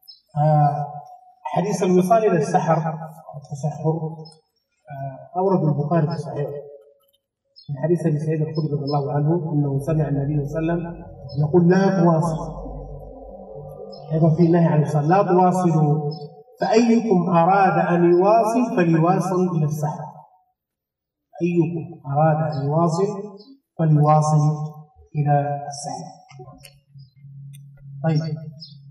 حديث الوصال إلى السحر أورد البخاري في الصحيح من حديث أبي سعيد الخدري رضي الله عنه أنه سمع النبي صلى الله عليه وسلم يقول: لا تواصل. أيضا في نهي عن الوصال: لا تواصلوا، فأيكم أراد أن يواصل فليواصل إلى السحر. أيكم أراد أن يواصل فليواصل إلى السحر. طيب،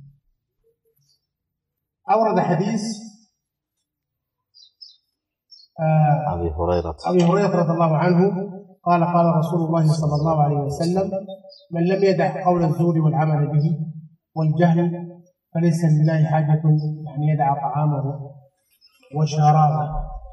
أورد حديث أبي هريرة رضي الله عنه قال: قال رسول الله صلى الله عليه وسلم: من لم يدع قول الزور والعمل به والجهل فليس لله حاجة أن يدع طعامه وشرابه.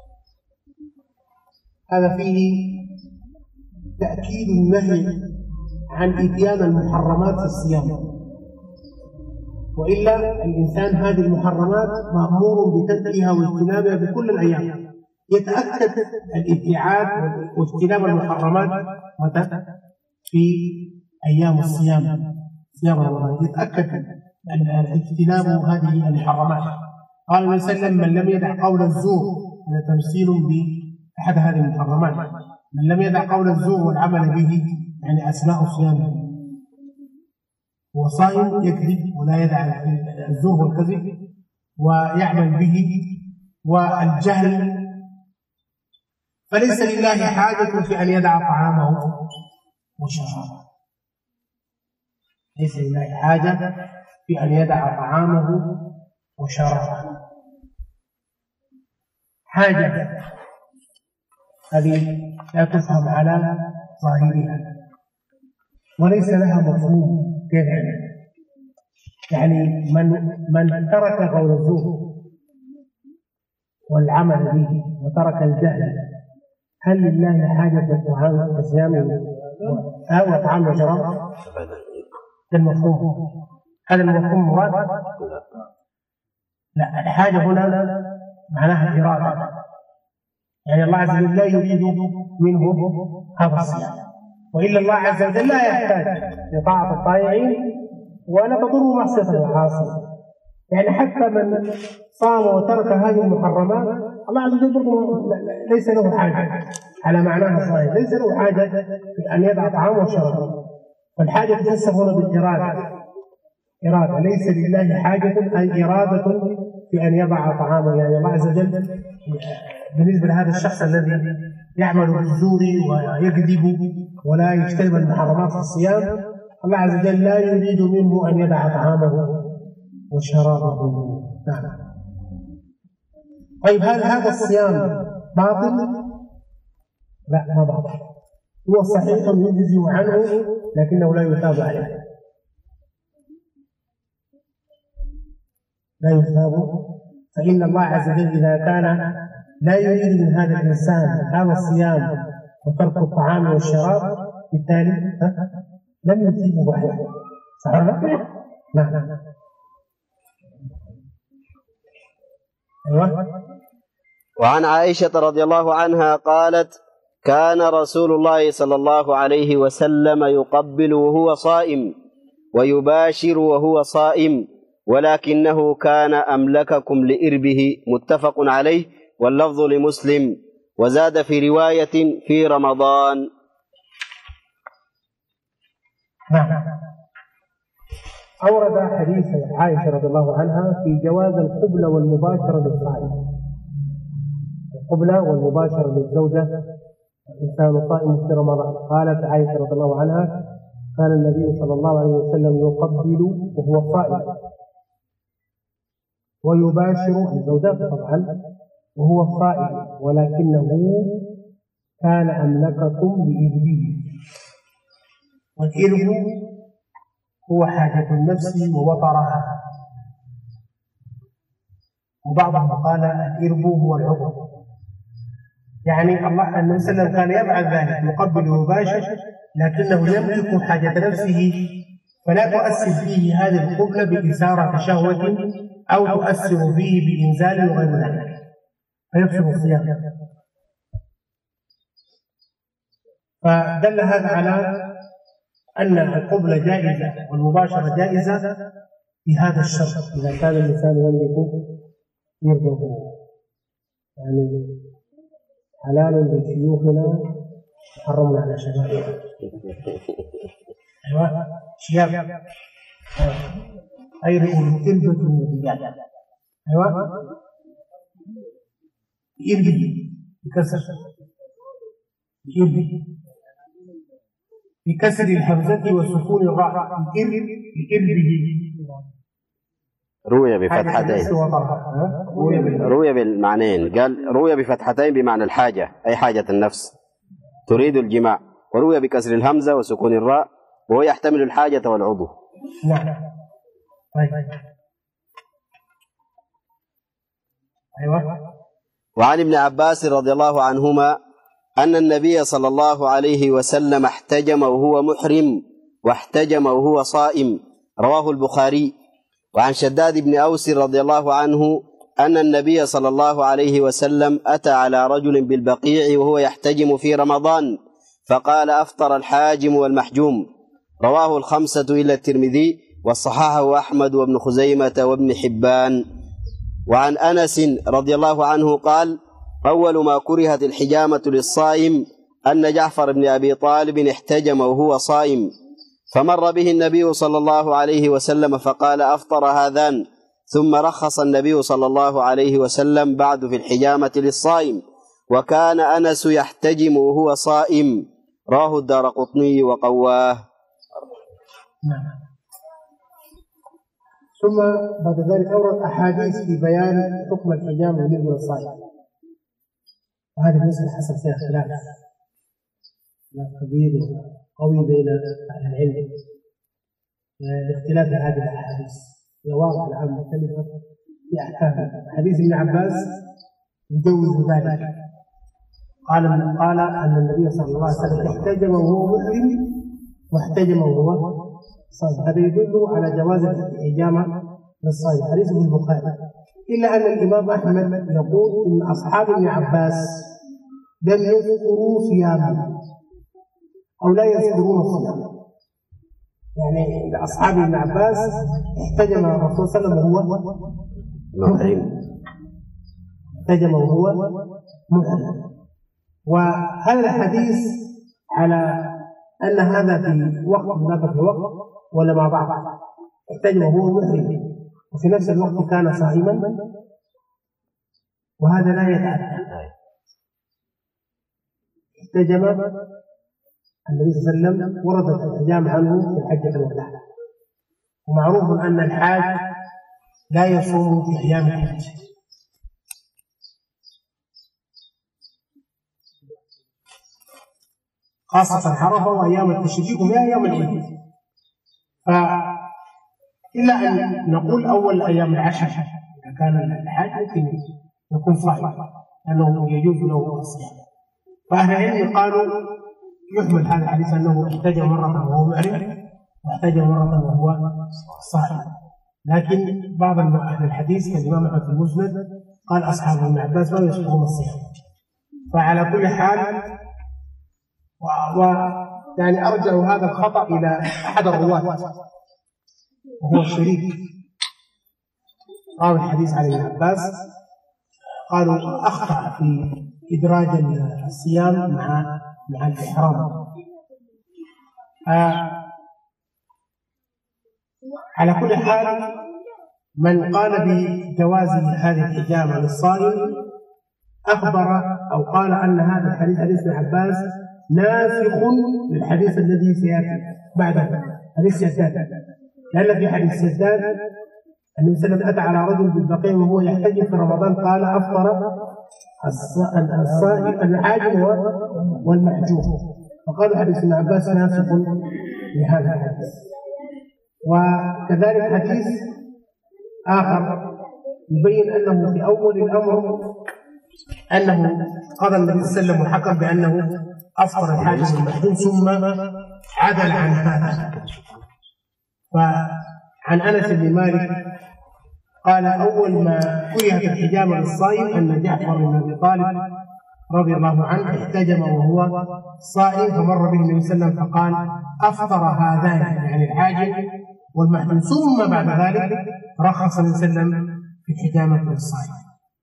هذا فيه تأكيد النهي عن إتيان المحرمات في الصيام، وإلا الإنسان هذه المحرمات مأمور بتركها واجتنابها بكل الأيام. يتأكد الابتعاد واجتناب المحرمات متى؟ في أيام الصيام، صيام رمضان يتأكد اجتناب هذه المحرمات. قال النبي صلى الله عليه وسلم: من لم يدع قول الزور، هذا تمثيل بأحد هذه المحرمات. من لم يدع قول الزور والعمل به، يعني أثناء صيامه، هو صائم يكذب ولا يدع الزور والكذب ويعمل به والجهل، فليس لله حاجة في أن يدع طعامه وشرابه. ليس لله حاجة في أن يدع طعامه وشرابه. حاجة هذه لا تفهم على ظاهرها وليس لها مفهوم. كيف يعني من ترك قول الزور والعمل به وترك الجهل، هل لله حاجة في صيامه وطعام وشراب؟ المفهوم هذا المفهوم مراد؟ لا، الحاجة هنا معناها إرادة، يعني الله عز وجل لا يريد منه هذا الصيام، وإلا الله عز وجل لا يحتاج لطاعة الطائعين ولا تضر معصية العاصي. يعني حتى من صام وترك هذه المحرمات الله عز وجل برضه ليس له حاجة، على معناها الصحيح ليس له حاجة في أن يدع طعامه وشرابه، فالحاجة تفسر هنا بالإرادة، إرادة، ليس لله حاجة أي إرادة في أن يضع طعامه. يعني الله عز وجل بالنسبة لهذا الشخص الذي يعمل بالزور ويكذب ولا يجتنب المحرمات في الصيام، الله عز وجل لا يريد منه أن يدع طعامه وشرابه. نعم. طيب هل هذا الصيام باطل؟ لا، ما باطل، هو صحيح يجزي عنه لكنه لا يثاب عليه، لا يثاب، فإن الله عز وجل إذا كان لا يريد من هذا الإنسان هذا الصيام وترك الطعام والشراب بالتالي لم يثيبه عليه. صحيح؟ نعم. أيوة. وعن عائشة رضي الله عنها قالت: كان رسول الله صلى الله عليه وسلم يقبل وهو صائم ويباشر وهو صائم، ولكنه كان أملككم لإربه. متفق عليه، واللفظ لمسلم، وزاد في رواية: في رمضان. نعم. أورد حديث عائشة رضي الله عنها في جواز القبلة والمباشرة للصائم، القبلة والمباشرة للزوجة الإنسان صائم في رمضان. قالت عائشة رضي الله عنها: كان النبي صلى الله عليه وسلم يقبل وهو صائم ويباشر الزوجات طبعا وهو صائم، ولكنه كان أملككم لإربه. والإرب هو حاجة النفس ووطرها، وبعضهم قال الإرب هو العضو، يعني الله النبي صلى الله عليه وسلم كان يفعل ذلك، يقبل ويباشر، لكنه يملك حاجة نفسه، فلا تؤثر فيه هذه القبلة بإثارة شهوة أو تؤثر فيه بإنزال وغير ذلك فيفسد الصيام. فدل هذا على أن القبلة جائزة والمباشرة جائزة في هذا الشرط، إذا كان الإنسان يملك يربه، يعني حلال لشيوخنا محرم على شبابنا. أيوة، شياب أي الإربة من الرجال. أيوة، إربي بكسر، إربي بكسر الحمزة وسكون الراء، إربه. روي بفتحتين، روي بالمعنيين، قال روي بفتحتين بمعنى الحاجة أي حاجة النفس تريد الجماع، وروي بكسر الهمزة وسكون الراء وهو يحتمل الحاجة والعضو. نعم. أيوة. وعن ابن عباس رضي الله عنهما أن النبي صلى الله عليه وسلم احتجم وهو محرم واحتجم وهو صائم، رواه البخاري. وعن شداد بن أوس رضي الله عنه أن النبي صلى الله عليه وسلم أتى على رجل بالبقيع وهو يحتجم في رمضان، فقال: أفطر الحاجم والمحجوم. رواه الخمسة إلا الترمذي، وصححه أحمد وابن خزيمة وابن حبان. وعن أنس رضي الله عنه قال: أول ما كرهت الحجامة للصائم أن جعفر بن أبي طالب احتجم وهو صائم، فمر به النبي صلى الله عليه وسلم فقال: أفطر هذان. ثم رخص النبي صلى الله عليه وسلم بعد في الحجامة للصائم، وكان أنس يحتجم وهو صائم. راه الدارقطني وقواه. نعم. ثم بعد ذلك أورد أحاديث في بيان حكم الحجامة بالنسبة للصائم، وهذه المسألة حصل فيها خلاف كبير وقوي بين أهل العلم لاختلاف هذه الأحاديث، هي واضحة الآن مختلفة في أحكامها. حديث ابن عباس يجوز ذلك، قال أن النبي صلى الله عليه وسلم احتجم وهو محرم واحتجم وهو صائم، هذا يدل على جواز الحجامة للصائم، حديث في البخاري، إلا أن الإمام أحمد يقول إن أصحاب ابن عباس لم يذكروا صياما أو لا يذكرون الصيام. يعني أصحاب ابن عباس احتجم الرسول صلى الله عليه وسلم وهو محرم، احتجم وهو محرم. وهذا الحديث على أن هذا في وقت ذاك في وقت ولا مع بعض، احتجم وهو محرم وفي نفس الوقت كان صائما، وهذا لا يتعدى. احتجم النبي صلى الله عليه وسلم، وردت الاحتجام عنه في حجة الوداع، ومعروف أن الحاج لا يصوم في أيام الحج، خاصة عرفة وأيام التشريق وفي أيام العيد. إلا أن نقول أول أيام العشر إذا كان الحاج ممكن يكون صائم لأنه يجوز له الصيام. فأهل العلم قالوا يحمل هذا الحديث أنه احتج مرة وهو محرم واحتج مرة وهو صائم، لكن بعض أهل الحديث كالإمام أحمد في المسند قال أصحاب ابن عباس ما يسقطون الصيام. فعلى كل حال يعني أرجع هذا الخطأ إلى أحد الرواة وهو الشريك راوي الحديث عن ابن عباس، قالوا أخطأ في إدراج الصيام مع الإحرام. على كل حال من قال بجواز هذه الحجامة للصائم أخبر أو قال أن هذا الحديث حديث ابن عباس ناسخ للحديث الذي سيأتي بعده، حديث شداد، لأن في حديث شداد النبي صلى الله عليه وسلم أتى على رجل بالبقيع وهو يحتجم في رمضان قال أفطر الصائم الحاجم والمحجوم، فقالوا حديث ابن عباس ناسخ لهذا الحديث. وكذلك حديث آخر يبين أنه في أول الأمر أنه قضى النبي صلى الله عليه وسلم وحكم بأنه أفطر الحاجم والمحجوم ثم عدل عن هذا. فعن أنس بن مالك قال أول ما كرهت الحجامة للصائم أن جعفر بن أبي طالب رضي الله عنه احتجم وهو صائم، فمر به النبي صلى الله عليه وسلم فقال أفطر هذان يعني الحاجم والمحجوم، ثم بعد ذلك رخص النبي صلى الله عليه وسلم في الحجامة للصائم.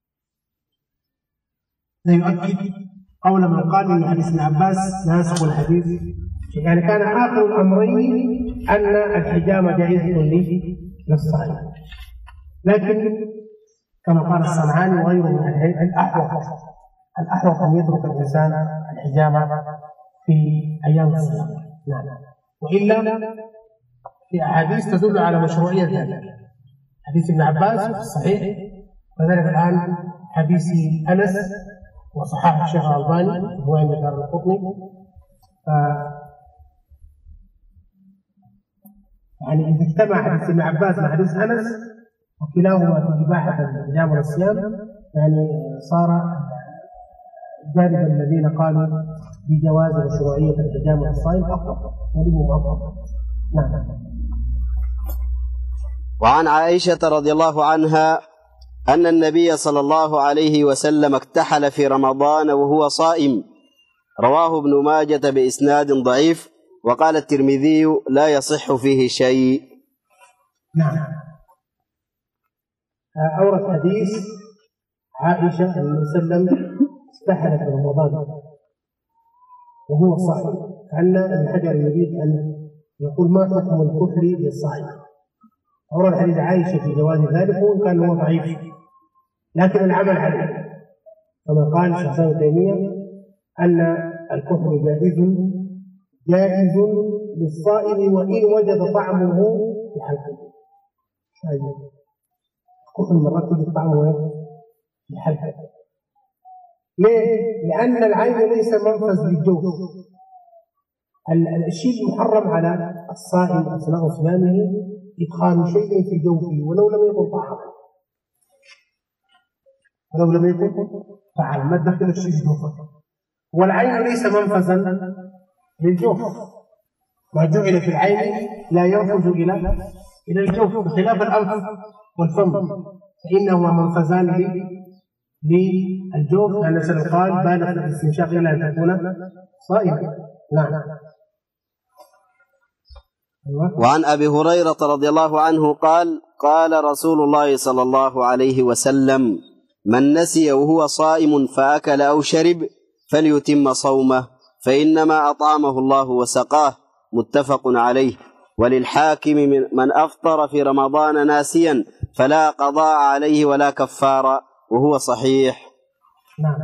لا يؤكد قول من قال إن حديث ابن عباس ناسخ الحديث، يعني كان آخر الأمرين أن الحجامة جائزة للصائم، لكن كما قال الصنعاني وغيره من الأحوط أن يترك الإنسان الحجامة في أيام الصيام. نعم. وإلا في أحاديث تدل على مشروعية ذلك، حديث ابن عباس الصحيح، وذلك الآن حديث أنس وصححه الشيخ الألباني هو عند دارقطني. يعني إذا اجتمع حديث ابن عباس مع حديث أنس وكلاهما في إباحة الحجامة والصيام، يعني صار جانب الذين قالوا بجواز مشروعية الحجامة والصيام أقوى، هذه أقوى. نعم. وعن عائشة رضي الله عنها أن النبي صلى الله عليه وسلم اكتحل في رمضان وهو صائم، رواه ابن ماجة بإسناد ضعيف، وقال الترمذي لا يصح فيه شيء. نعم. أورد حديث عائشة أن النبي صلى الله عليه وسلم اكتحل في رمضان وهو صائم، كأن ابن حجر يريد أن يقول ما حكم الكحل للصائم. أورد حديث عائشة في جواز ذلك وإن كان هو ضعيف، لكن العمل عليه كما قال شيخ ابن تيمية أن الكحل جائز للصائم وإن وجد طعمه في حلقه. الكحل مرات يجد طعمه في حلقه. ليه؟ لأن العين ليس منفذ للجوف. الشيء المحرم على الصائم أثناء صيامه إدخال شيء في جوفه ولو لم يكن طعاما، ولو لم يكن طعاما ما تدخل الشيء في جوفه. والعين ليس منفذا للجوف، ما جعل في العين لا ينفذ إلى الجوف، بخلاف الأنف والفم، فإنهما منفذان للجوف، لأن قال بالغ في الاستنشاق إلى أن تكون صائما. نعم. وعن أبي هريرة رضي الله عنه قال: قال رسول الله صلى الله عليه وسلم: من نسي وهو صائم فأكل أو شرب فليتم صومه، فإنما أطعمه الله وسقاه. متفق عليه. وللحاكم: من أفطر في رمضان ناسيا فلا قضاء عليه ولا كفارة، وهو صحيح. نعم.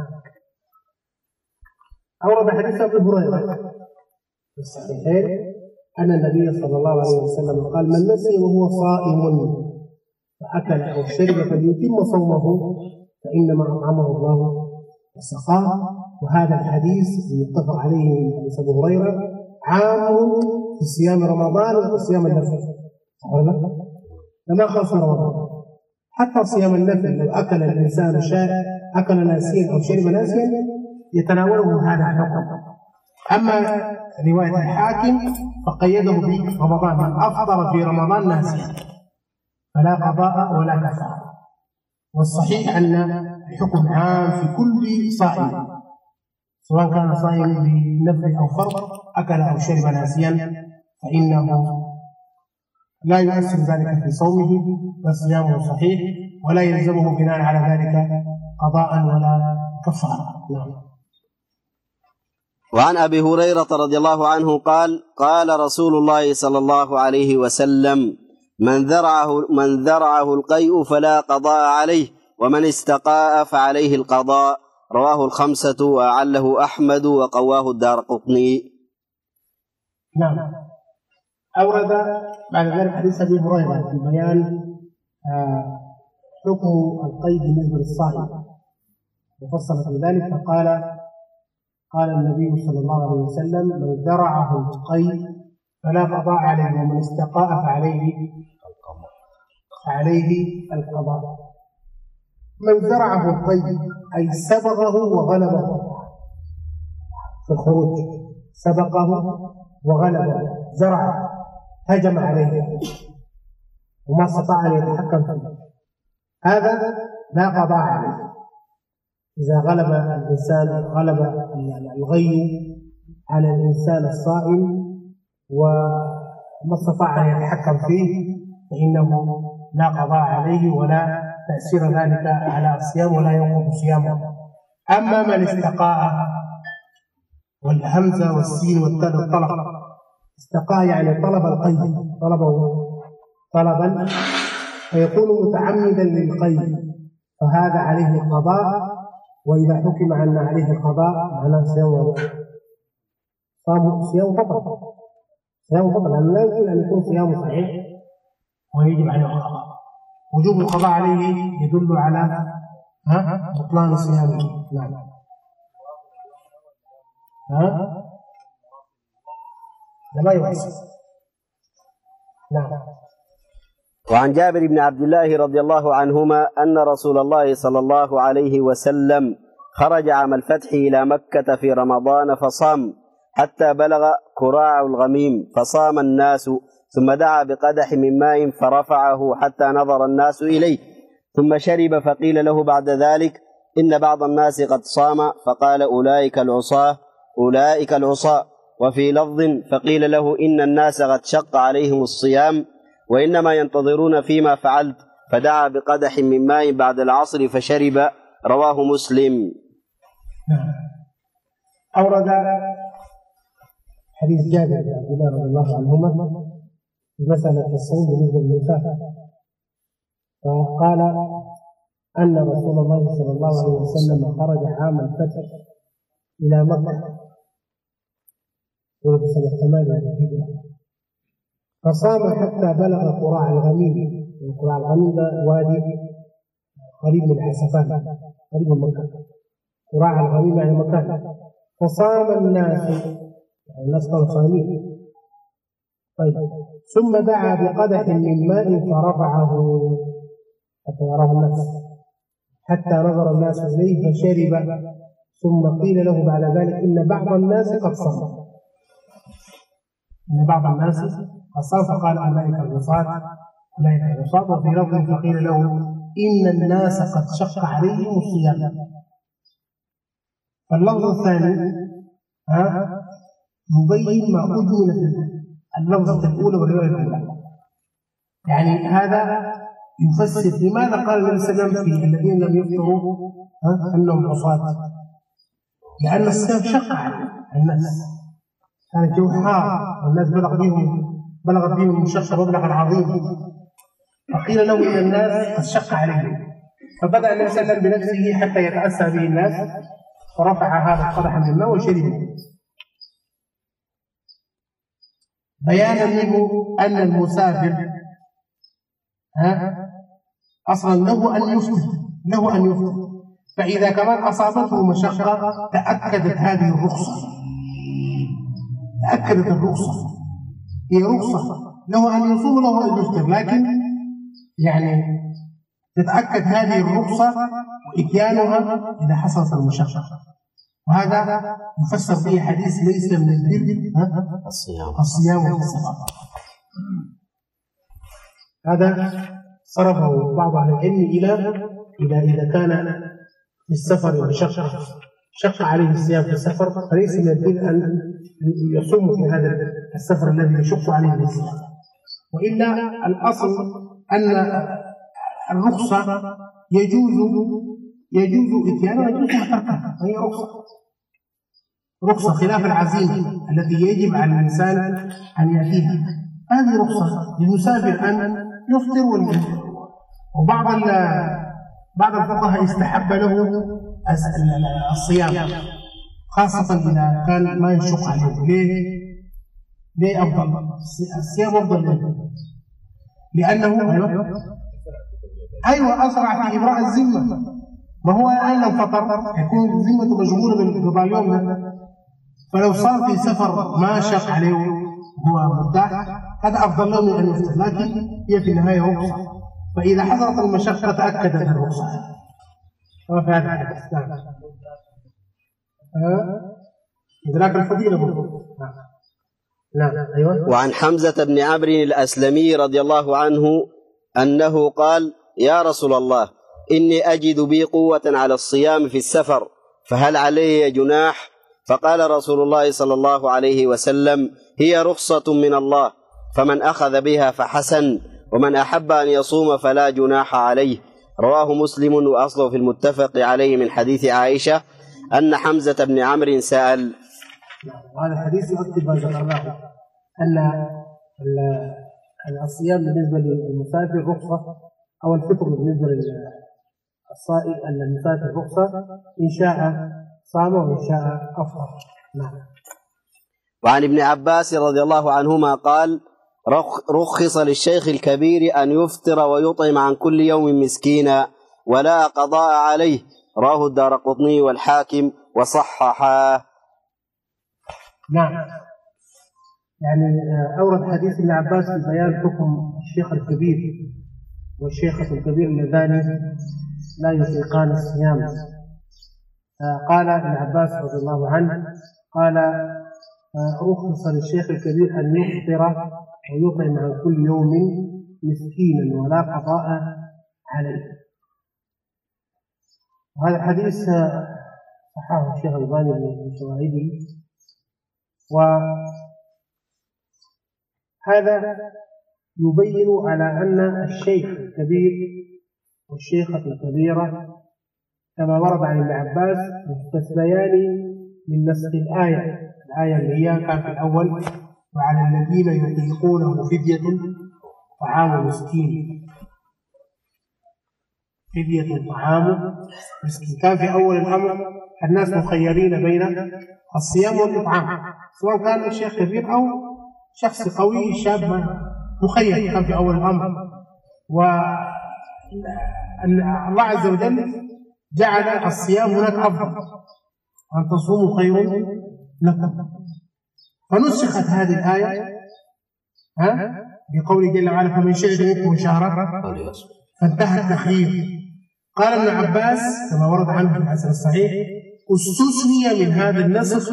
أورد حديث أبي هريرة في الصحيحين أن النبي صلى الله عليه وسلم قال: من نسي وهو صائم فأكل أو شرب فليتم صومه، فإنما أطعمه الله وسقاه. وهذا الحديث المتفق عليه من حديث أبي هريرة عام في صيام رمضان وصيام النفل، صح ولا لا؟ لما خاص رمضان، حتى صيام النفل لو أكل الإنسان أكل ناسيا أو شرب ناسيا يتناوله هذا الحكم. أما رواية الحاكم فقيده برمضان: من أفطر في رمضان ناسيا فلا قضاء ولا كفارة. والصحيح أن الحكم عام في كل صائم، سواء كان صائم بنفل أو فرض، أكل أو شرب ناسيا، فإنه لا يؤثر ذلك في صومه، فصيامه صحيح ولا يلزمه بناء على ذلك قضاء ولا كفارة. نعم. وعن أبي هريرة رضي الله عنه قال: قال رسول الله صلى الله عليه وسلم: من ذرعه القيء فلا قضاء عليه، ومن استقاء فعليه القضاء. رواه الخمسة وأعله أحمد وقواه الدارقطني. نعم. أورد بعد ذلك حديث أبي هريرة في بيان حكم القيء بالنسبة للصائم، وفصل في ذلك فقال: قال النبي صلى الله عليه وسلم: من ذرعه القيء فلا قضاء عليه، ومن استقاء فعليه القضاء. من زرعه القيء أي سبقه وغلبه في الخروج، سبقه وغلبه، زرع هجم عليه وما استطاع أن يتحكم فيه، هذا لا قضاء عليه. إذا غلب الإنسان، غلب الغي على الإنسان الصائم وما استطاع أن يتحكم فيه، فإنه لا قضاء عليه ولا تأثير ذلك على الصيام ولا ينقض صيامه. أما من استقاء، والهمزة والسين والتاء الطلب، استقاء يعني طلب القيء، طلبه طلبا فيكون متعمدا للقيء، فهذا عليه القضاء. وإذا حكم أن عليه القضاء معناه صيام فقط، لأنه لا يمكن أن يكون صيام صحيح ويجب عليه القضاء. وجوب القضاء عليه يدل على بطلان صيامه. نعم. لا يؤثر. نعم. وعن جابر بن عبد الله رضي الله عنهما أن رسول الله صلى الله عليه وسلم خرج عام الفتح إلى مكة في رمضان فصام حتى بلغ كراع الغميم، فصام الناس، ثم دعا بقدح من ماء فرفعه حتى نظر الناس إليه، ثم شرب، فقيل له بعد ذلك: إن بعض الناس قد صام، فقال: أولئك العصاة. وفي لفظ: فقيل له: إن الناس قد شق عليهم الصيام وإنما ينتظرون فيما فعلت، فدعا بقدح من ماء بعد العصر فشرب. رواه مسلم. أورد حديث جابر بن عبد الله رضي الله عنهما في مسألة الصوم بالنسبة للمسافر، فقال أن رسول الله صلى الله عليه وسلم خرج عام الفتح إلى مكة في سنة 8 للهجرة، فصام حتى بلغ قراع الغميم. قراع الغميم ده وادي قريب من عسفان، قريب من مكة. قراع الغميم يعني مكان. فصام الناس، يعني الناس كانوا صائمين. طيب، ثم دعا بقدح من ماء فرفعه حتى يراه الناس، حتى نظر الناس إليه فشرب، ثم قيل له بعد ذلك: إن بعض الناس قد صام، فقال: أولئك العصاة، أولئك العصاة. وفي لفظ فقيل له إن الناس قد شق عليهم الصيام. فاللفظ الثاني يبين ما أجمل في اللفظة الأولى والرواية الأولى. يعني هذا يفسر لماذا قال النبي صلى الله عليه وسلم في الذين لم يفطروا أنهم عصاة، لأن الصيام شق على الناس، كان الجو حار والناس بلغت بهم المشقة مبلغا عظيما، فقيل له إن الناس قد شق عليهم، فبدأ النبي صلى الله عليه وسلم بنفسه حتى يتأسى به الناس، فرفع هذا القدح من الماء وشربه، بيانا منه أن المسافر أصلا له أن يفطر، فإذا كمان أصابته مشقة تأكدت هذه الرخصة، هي رخصة له أن يصوم له أن يفطر، لكن يعني تتأكد هذه الرخصة وإتيانها إذا حصلت المشقة. وهذا يفسر به حديث ليس من البر الصيام والصلاة. هذا صرفه بعض أهل العلم إلى إذا كان في السفر شق عليه الصيام في السفر فليس من البر أن يصوم في هذا السفر الذي يشق عليه الصيام، وإلا الأصل أن الرخصة يجوز إتيانها ويجوز تركها، هي رخصة خلاف العزيمة التي يجب على الإنسان أن يأتيها. هذه رخصة للمسافر أن يفطر، وبعض الفقهاء استحب له الصيام خاصة إذا كان ما يشق عليه. ليه أفضل؟ الصيام أفضل لأنه أيوة أسرع في إبراء الذمة. ما هو الآن لو فطر يكون ذمته مشغولة بالقضاء اليوم، فلو صار في سفر ما شق عليه هو مرتاح هذا أفضل له من أن يفطر، لكن هي في النهاية رخصة، فإذا حصلت المشقة تأكدت الرخصة. وفي هذا الحديث إدراك الفضيلة نعم. أيوة. وعن حمزة بن عمرو الأسلمي رضي الله عنه أنه قال: يا رسول الله، إني أجد بي قوة على الصيام في السفر، فهل علي جناح؟ فقال رسول الله صلى الله عليه وسلم: هي رخصة من الله، فمن أخذ بها فحسن، ومن أحب أن يصوم فلا جناح عليه. رواه مسلم وأصله في المتفق عليه من حديث عائشة أن حمزة بن عمرو سأل. هذا الحديث يؤكد ما ذكرناه أن الصيام بالنسبة للمسافر رخصة، أو الفطر بالنسبة للصائم أن المسافر رخصة، إن شاء صام وإن شاء أفطر. نعم. وعن ابن عباس رضي الله عنهما قال: رخص للشيخ الكبير أن يفطر ويطعم عن كل يوم مسكينا ولا قضاء عليه. رواه الدارقطني والحاكم وصححاه. نعم. يعني أورد حديث ابن عباس في بيان حكم الشيخ الكبير والشيخة الكبير اللذان لا يطيقان الصيام. قال ابن عباس رضي الله عنه قال: رخص للشيخ الكبير أن يفطر ويطعم عن كل يوم مسكينا ولا قضاء عليه. وهذا الحديث صححه الشيخ الألباني من شواهده. وهذا يبين على أن الشيخ الكبير والشيخة الكبيرة كما ورد عن ابن عباس مستثنيان من نسخ الآية اللي هي كان في الأول: وعلى الذين يطيقونه فدية طعام مسكين. فدية طعام مسكين كان في أول الأمر الناس مخيرين بين الصيام والإطعام، سواء كان الشيخ كبير أو شخص قوي شاب مخير، كان في أول الأمر. والله عز وجل جعل الصيام هناك أفضل، أن تصوموا خير لكم. فنسخت هذه الآية بقوله جل وعلا: فمن شهد منكم شهرا فانتهى التخيير. قال ابن عباس كما ورد عنه في الحسن الصحيح: استثني من هذا النسخ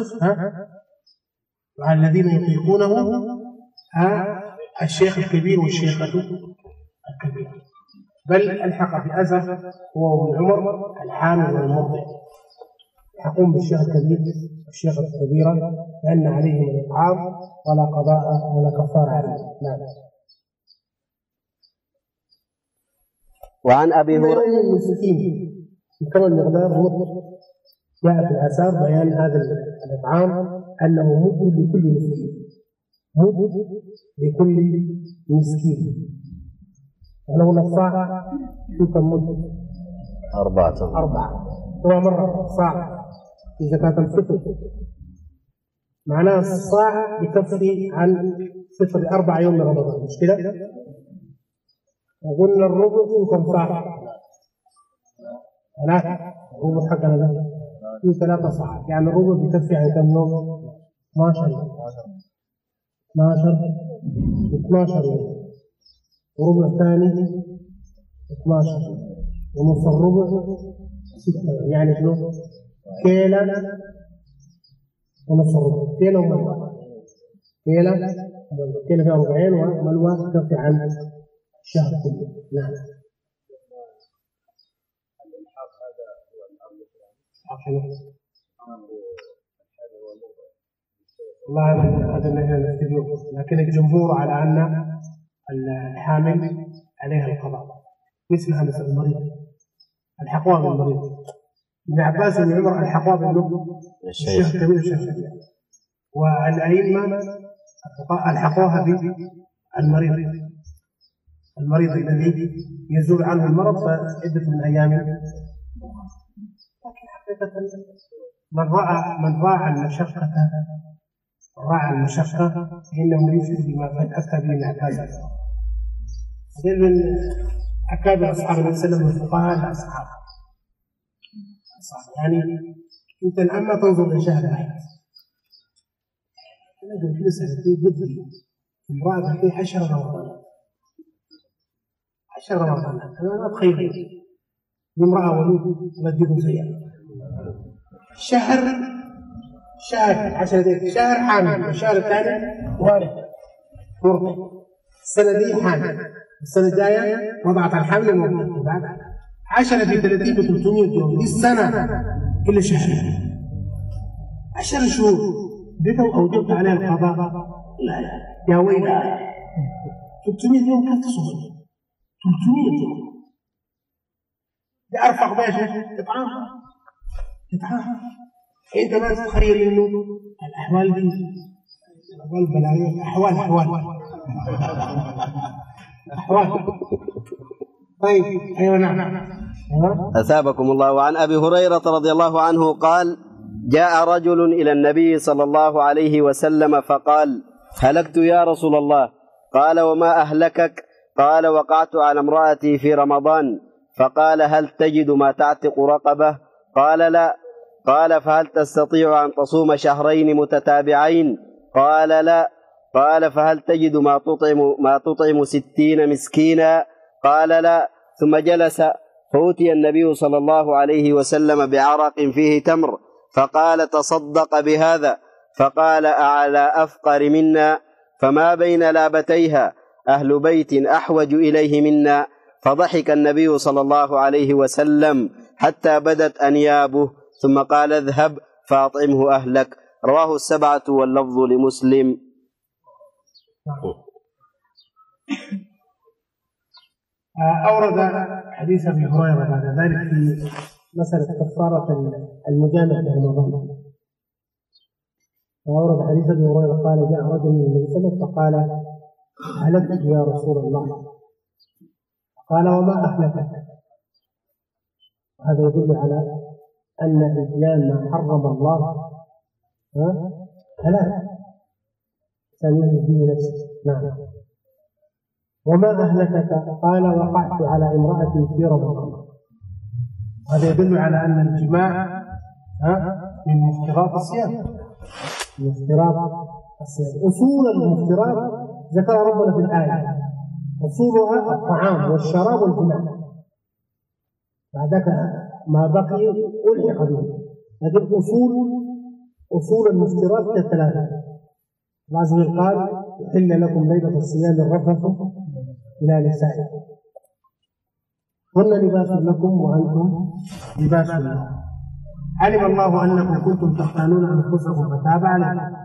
وعلى الذين يطيقونه الشيخ الكبير والشيخة الكبير، بل ألحق بأزر هو وابن عمر الحامل والمرضع، يقوم بالشيخ الكبير والشيخ الكبيرة لأن عليهم الإطعام ولا قضاء ولا كفارة عليه. نعم. وعن أبي هريرة المسكين كما المقدار مطلق جاء في الآثار بيان هذا الإطعام أنه مد لكل مسكين، مد لكل مسكين. ولو الصاع شو كم مد؟ 4. هو مرة صاع في زكاة الفطر، معناه الصاع يكفي عن فطر 4 يوم من رمضان، مش كده؟ وقلنا الربع فيه كم صاع؟ 3. الربع حقنا ده فيه 3 صاع، يعني الربع بيكفي عن كم يوم؟ 12 يوم. وربع ثاني 12 ونص الربع 6، يعني شنو؟ كيلة ونص الربع، كيلة وملوى، كيلة فيها ربعين وملوى تكفي عن الشهر كله. نعم. الإلحاق هذا هو الأمر والله هذا نحن نستدعيه، لكن الجمهور على أن الحامل عليها القضاء، مثلها مثل المريض، الحقوها بالمريض. ابن عباس وابن عمر الحقوها بالنبض الشيخ الكبير والشيخ الكبير، والأئمة الحقوها بالمريض، المريض الذي يزول عنه المرض فعدة من أيام. لكن حقيقة من راعى المشقة فإنه يفسد بما أفتى به ابن عباس. من أكابر أصحاب النبي صلى الله عليه وسلم والفقهاء الأصحاب، يعني أنت الآن ما تنظر لشهر واحد، نجد كل سنة في بدري امرأة في 10 رمضان، 10 رمضان. أنا ما أتخيل بامرأة ولود وديكم فيها شهر 10 دقيقة، شهر حامل، والشهر الثاني والد مرضع، السنة دي حامل، السنة الجاية وضعت الحمل المرضع، بعد 10 في 30 ب 300 يوم، دي السنة كل شهر 10 شهور، بك أوجبت عليها القضاء؟ لا يا ويلها، 300 يوم كيف تصوم؟ 300 يوم دي أرفق بها إطعام. أنت ما تتخيل إنه الأحوال دي أحوال بلاغية، أحوال. طيب أيوة نعم. أثابكم الله. وعن أبي هريرة رضي الله عنه قال: جاء رجل إلى النبي صلى الله عليه وسلم فقال: هلكت يا رسول الله. قال: وما أهلكك؟ قال: وقعت على امرأتي في رمضان. فقال: هل تجد ما تعتق رقبة؟ قال: لا. قال: فهل تستطيع أن تصوم شهرين متتابعين؟ قال: لا. قال: فهل تجد ما تطعم 60 مسكينا؟ قال: لا. ثم جلس، فأتي النبي صلى الله عليه وسلم بعرق فيه تمر، فقال: تصدق بهذا. فقال: أعلى أفقر منا، فما بين لابتيها أهل بيت أحوج إليه منا. فضحك النبي صلى الله عليه وسلم حتى بدت أنيابه، ثم قال: اذهب فأطعمه أهلك. رواه 7 واللفظ لمسلم. أورد حديث أبي هريرة بعد ذلك في مسألة كفارة المجامع في رمضان. وأورد حديث أبي هريرة قال: جاء رجل من النبي صلى الله عليه وسلم فقال: هلكت يا رسول الله. قال: وما أهلكك؟ وهذا يدل على أن إتيان ما حرم الله هلاك سنين به نفسه. نعم. وما أهلكك؟ قال: وقعت على امرأتي في رمضان. هذا يدل على أن الجماع من مفترات الصيام، أصول المفترات ذكر ربنا في الآية، أصولها الطعام والشراب والجماع، بعدك ما بقي ألحق به. لكن أصول المفترات 3. الله عز وجل قال: يحل لكم ليلة الصيام الرفث إلى نسائكم. هن لباس لكم وأنتم لباس لهم. علم الله أنكم كنتم تختانون أنفسكم فتاب عليكم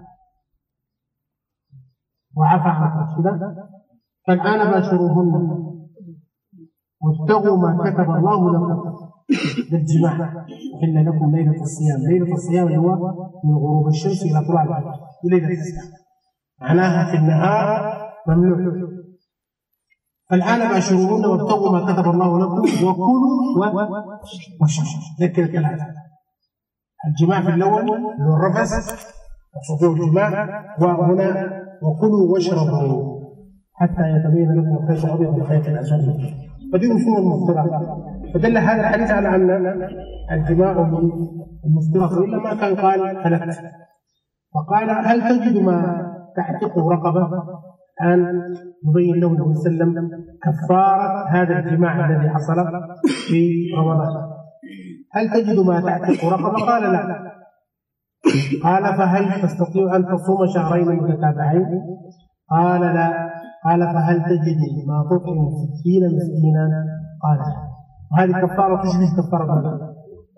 وعفى عنكم كده، فالآن باشروهن وابتغوا ما كتب الله لكم بالجماع. إلا لكم ليلة الصيام. ليلة الصيام اللي هو من غروب الشمس إلى طلوع الفجر، ليلة الصيام معناها في النهار ممنوع. فالآن باشروهن وابتغوا ما كتب الله لكم وكلوا واشربوا. ذكر الثلاثة: الجماع في الأول اللي هو الرفث وصدور الجماع، وهنا وكلوا واشربوا حتى يتبين لكم الخيط الأبيض من الخيط الأسود. فدي أصول المفطرات. فدل هذا الحديث على أن الجماع من المفطرات، وإلا ما كان قال ثلاث. فقال: هل تجد ما تعتقه رقبة؟ الآن يبين له النبي صلى الله عليه وسلم كفارة هذا الجماع الذي حصل في رمضان. هل تجد ما تعتق رقبة؟ قال: لا. قال: فهل تستطيع أن تصوم شهرين متتابعين؟ قال: لا. قال: فهل تجد ما تطعم 60 مسكينا؟ قال: لا. وهذه كفارة تشبه كفارة الظهر.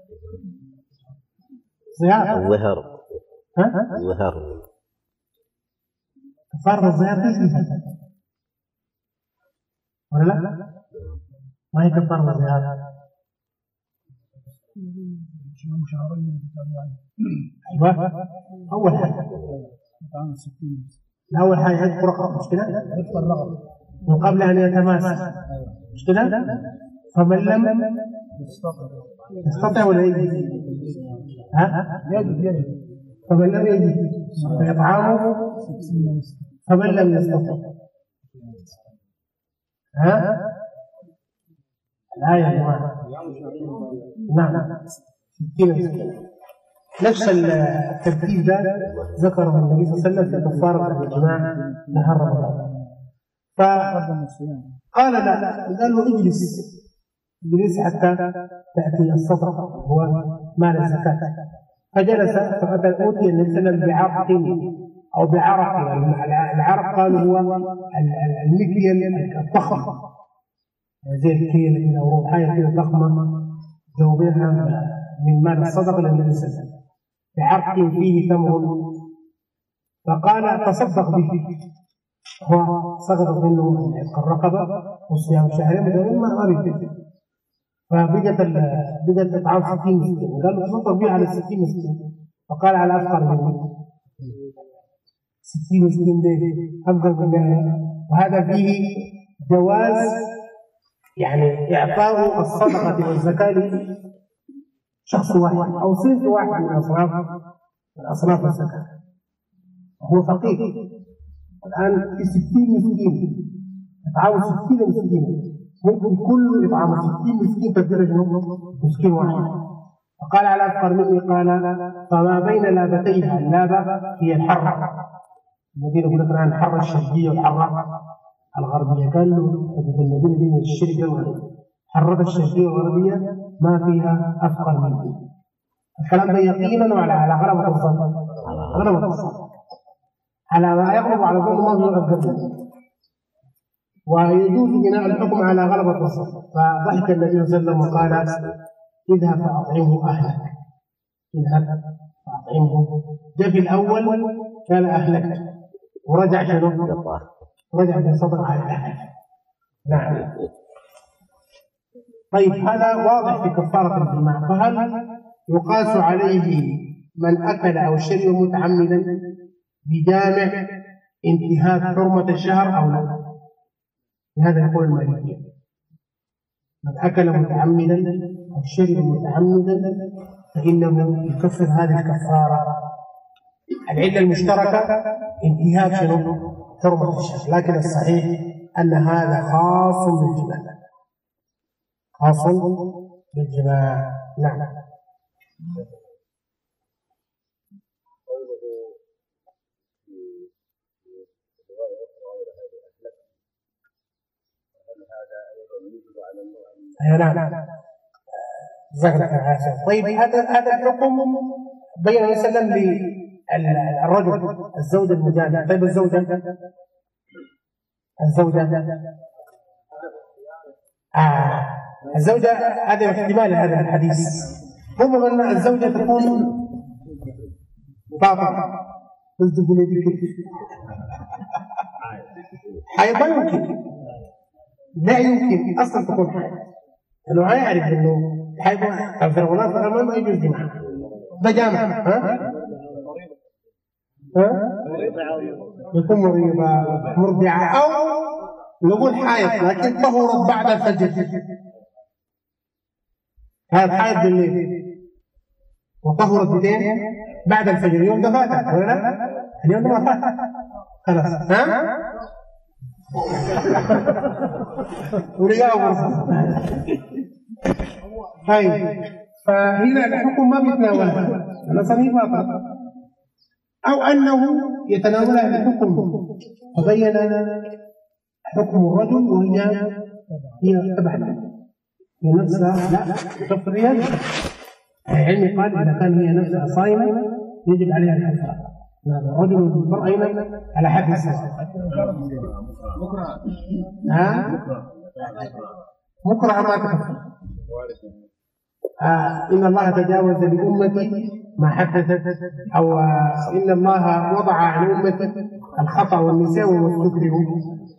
الظهر كفارة الظهر تشبه ولا لا؟ ما هي كفارة الظهر؟ أيوة. أول حاجة الأول حاجة يذكر رقبة، مش كده؟ من قبل أن يتماسك، مش كده؟ فمن لم يستطع ولا يجد، فمن لم يجد فإطعامه، فمن لم يستطع الآية يا جماعة. نعم 60 مسكين. نفس الترتيب ده ذكره النبي صلى الله عليه وسلم في كفارة الجماع نهار رمضان. فقال: لا. قال له: اجلس حتى تأتي الصدقة، هو مال الزكاة. فجلس فقد أوتي النبي صلى الله عليه وسلم بعرق أو بعرق. العرق قالوا هو المكيال الضخم زي الكيل أو حاجة كده ضخمة ذوبها من مال الصدقة للنبي صلى الله عليه وسلم بعرق فيه تمر. فقال: تصدق به. هو سقطت منه الرقبة وصيام شهرين بدون ما أريد، فبقت إطعام 60 مسكين. قال له: تصدق به على 60 مسكين. فقال: على أفقر مني 60 مسكين ده أفضل منها. وهذا فيه جواز يعني إعطاء الصدقة والزكاة لشخص واحد أو صنف واحد من أصناف الزكاة. هو فقير الآن في 60 مسكين، إطعام 60 مسكين، ممكن كل إطعام 60 مسكين تدرج مسكين واحد. فقال: على أفقر مني. قال: فما بين لابتيها، اللابة هي الحرة، المدينة يقول لك الآن الحرة الشرقية والحرة الغربية. قال له المدينة دي من الشرق والغرب، حرة الشرقية والغربية ما فيها أفقر مني. الكلام ده يقينا على غلبة الظن، غلبة الظن على ما يغلب على ظن الله القدر، ويجوز بناء الحكم على غلبة الظن. فضحك النبي صلى الله عليه وسلم وقال: اذهب فأطعمه أهلك. اذهب فأطعمه. ده في الأول قال أهلك، ورجع شنو؟ رجع بالصدق على أهلك. نعم. طيب هذا واضح في كفارة الجماع. فهل يقاس عليه من أكل أو شرب متعمدا بجامع انتهاك حرمة الشهر أو لا؟ هذا يقول المالكية: من أكل متعمدا أو شرب متعمدا فإنه يكفر هذه الكفارة. العلة المشتركة انتهاك شنو؟ حرمة الشهر. لكن الصحيح أن هذا خاص بالجماع، خاص بالجماع. نعم. نعم. طيب هذا الحكم بين النبي صلى الله عليه وسلم للرجل الزوج المجامع. طيب الزوجة الزوجة هذا احتمال هذا الحديث، ربما أن الزوجة تكون باطلة بس تقول لي حيض ما يمكن، لا يمكن أصلا تكون حيض، لأنه ما يعرف أنه حيض الفرغونات الأمام ما يجوز جماعة ده جامع. يكون مريضة مرضعة أو نقول حائض لكن طهرت بعد الفجر، هذا حائض بالليل وطهرت بدين بعد الفجر، اليوم ده فاتت ولا اليوم ده ما فات خلاص ورجعوا فرصة. طيب فهنا الحكم ما بيتناولها أنا صحيح باطل، أو أنه يتناولها الحكم فبين حكم الرجل وهي تبعها هي نفسها لا تكفر ريال. العلم قال إذا كان هي نفسها صائمة يجب عليها الكفارة. الرجل والمرأة أيضا على حد السواء. مكره ما تكفر. إن الله تجاوز لأمتي ما حدثت، أو إن الله وضع عن أمتي الخطأ والنساء وما استكرهوا.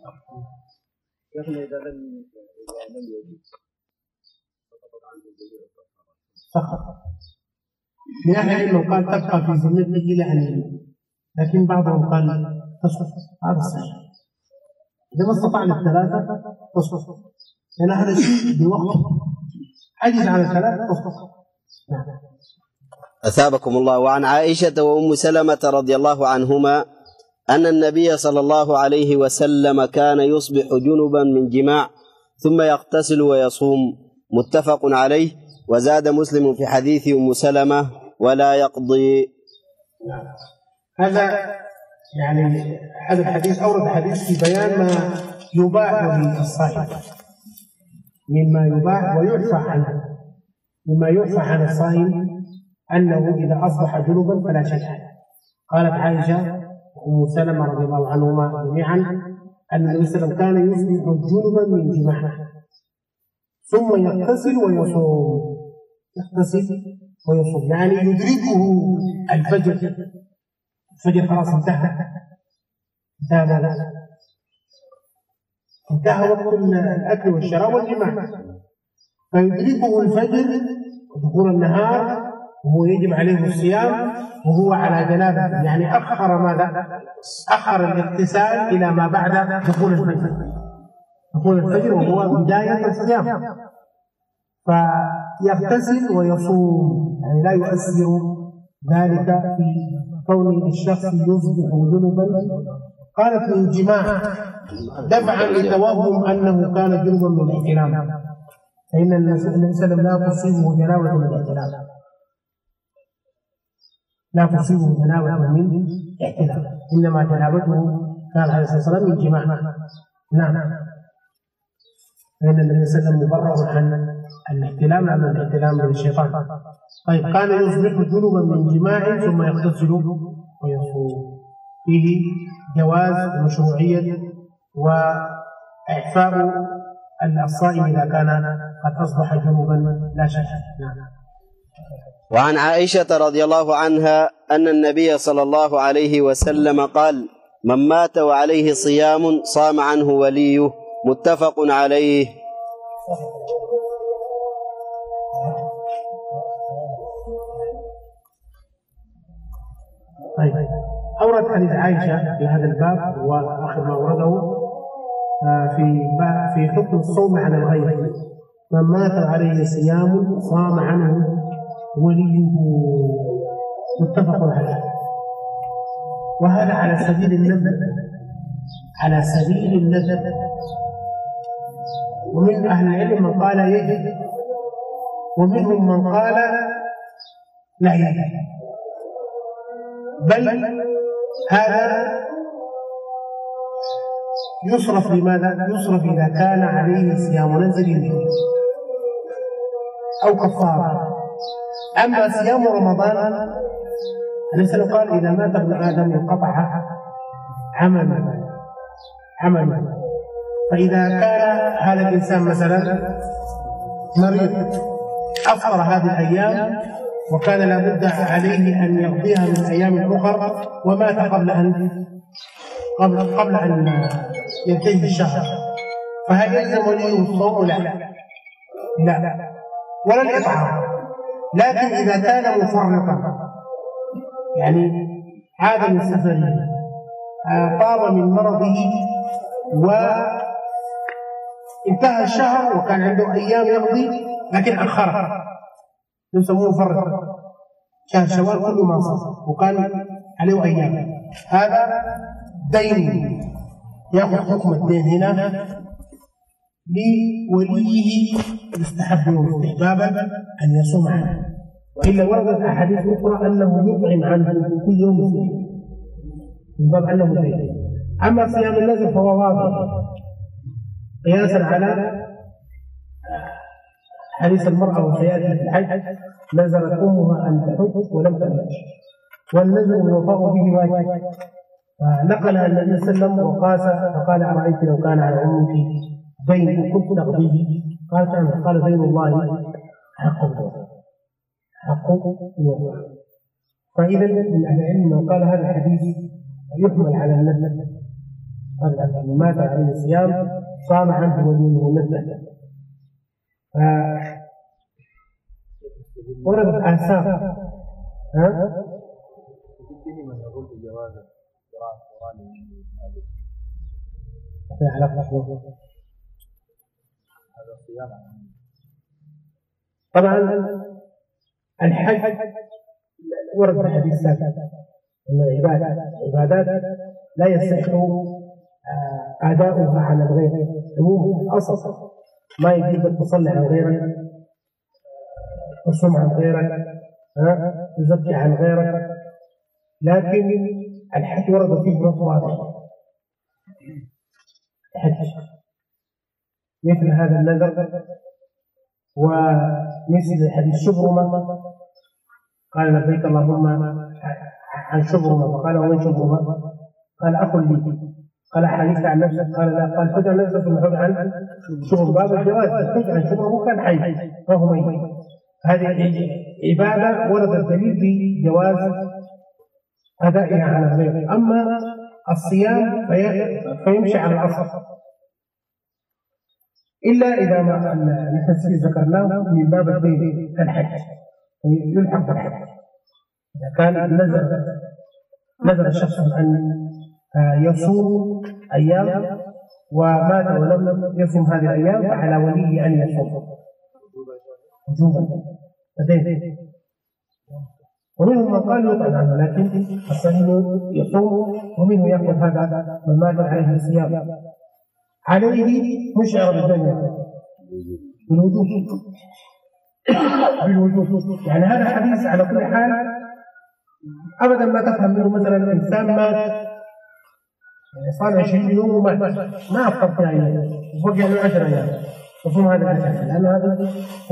سقط. من أهل العلم قال تبقى في ذمته إلى أن يموت، لكن بعضهم قال تسقط. هذا صحيح. إذا ما استطعنا الثلاثة تسقط، لأن هذا الشيء بوقت عجز على الثلاثة تسقط. أثابكم الله. وعن عائشة وأم سلمة رضي الله عنهما أن النبي صلى الله عليه وسلم كان يصبح جنبا من جماع ثم يغتسل ويصوم، متفق عليه. وزاد مسلم في حديث أم سلمة ولا يقضي. هذا يعني هذا الحديث أورد حديث في بيان ما يباح للصائم مما يباح ويعفى عنه. مما يعفى عن الصائم أنه إذا أصبح جنبا فلا شيء. قالت عائشة وأم سلمة رضي الله عنهما جميعا أن النبي صلى الله عليه وسلم كان يصبح جنبا من جماع ثم يغتسل ويصوم. يغتسل ويصوم يعني يدركه الفجر. الفجر خلاص انتهى وقت الأكل والشراب والجماع، فيدركه الفجر ودخول النهار وهو يجب عليه الصيام وهو على جنابه، يعني أخر ماذا؟ أخر الاغتسال إلى ما بعد دخول الفجر. دخول الفجر وهو بداية الصيام، فيغتسل ويصوم، يعني لا يؤثر ذلك في كون الشخص يصبح جنبا. قالت من جماع دفعا لتوهم أنه كان جنبا من الاحتلام، فإن النبي صلى الله عليه وسلم لا تصيبه جنابة من الاحتلام، لا تصيبه جنابة من احتلام، إنما جنابته كان عليه الصلاة والسلام من جماع. نعم، فإن النبي صلى الله عليه وسلم مبرر عن الاحتلام لأن الاحتلام من الشيطان. طيب كان يصبح جنبا من جماع ثم يغتسل ويصوم، فيه جواز ومشروعية وإعفاء الصائم إذا كان قد أصبح جنبا لا شك. وعن عائشة رضي الله عنها أن النبي صلى الله عليه وسلم قال: من مات وعليه صيام صام عنه وليه، متفق عليه. طيب أورد حديث عائشة في هذا الباب وآخر ما أورده في حكم الصوم على الغير. من مات عليه صيام صام عنه وليه، متفق عليه. وهذا على سبيل الندب، على سبيل الندب. ومن أهل العلم من قال يجب، ومنهم من قال لا يجب، بل هذا يصرف لماذا؟ يصرف إذا كان عليه صيام نزل أو كفارة. أما صيام رمضان النبي قال إذا مات ابن آدم انقطع عمله. فإذا كان هذا الإنسان مثلا مريض أفطر هذه الأيام وكان لابد عليه أن يقضيها من أيام أخرى ومات قبل أن ينتهي الشهر، فهل يلزم وليه الصوم؟ لا ولا الإطعام. لكن إذا كان مفرطا يعني عاد من سفره طاب من مرضه وانتهى الشهر وكان عنده أيام يقضي لكن أخرها، يسموه مفرط، شهر شوال كله ما صار وكان عليه أيام، هذا دين يأخذ حكم الدين هنا لوليه يستحب له استحبابا أن يصوم عنه، وإلا وردت أحاديث أخرى أنه يطعم عنه كل يوم مسكين من باب أنه دين. أما صيام النذر فهو واضح قياسا على حديث المرأة وسيأتي في الحج نذرت أمها أن تحج ولم تحج، والنذر الوفاء به واجب، فنقلها النبي صلى الله عليه وسلم وقاس فقال أرأيت لو كان على أمك دين كنت أقضيه؟ قال دين الله حق الوفاء. فإذا من أهل العلم من قال هذا الحديث يحمل على النذر، قال من مات عليه الصيام صام عنه وليه النذر. وردت آثار من يقول بجواز قراءة القرآن من هذا الصيام. طبعا الحج ورد الحديث السابق أن العبادات لا يصح أداؤها على الغير عموما، أصلا ما يجب أن تصلي عن غيرك، تصوم عن غيرك، تزكي عن غيرك، لكن الحج ورد فيه نص واضح. الحج مثل هذا النذر ومثل حديث شبرمة قال لبيك اللهم عن شبرمة، وقال ومن شبرمة؟ قال أخ لي. قال حديث عن نفسك؟ قال لا. قال حج عن نفسك ثم حج عن شبرمة. باب الجواز الحج عن شبرمة كان حي وهو ميت. هذه عبادة ورد الدليل بجواز أدائها على الغير. أما الصيام فيمشي على الأصل، إلا إذا ما نحن ذكرناه من باب الدين كالحج يلحق بالحج. إذا كان نذر الشخص أن يصوم أيام ومات ولم يصوم هذه الأيام فعلى وليه أن يصوم وجوبا. ومنهم من قال يطعم عنه، لكن الصحيح يصوم، ومنه يأخذ هذا من مات عليه الصيام عليه مشعر بالدنيا بالوجوب. يعني هذا حديث على كل حال أبدا ما تفهم منه مثلا الإنسان مات يعني صار 20 يوم ومات ما أفضل يعني وبقي له 10 أيام يصوم هذا الحديث، لأن هذه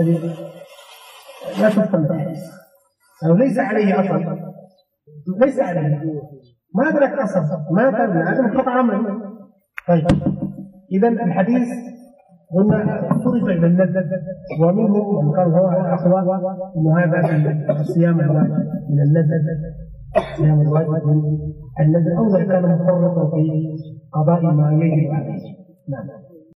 لا تفهم الحديث أو ليس عليه أصل، ليس عليه ما أدرك أصل ما تبنى هذا خطأ عمل. طيب إذا الحديث قلنا صرف إلى النذر، ومنه من قال هو الأقوى أن هذا الصيام الواجب من النذر، الصيام الواجب من النذر، أو إذا كان مفرطا في قضاء ما يجب عليه. نعم.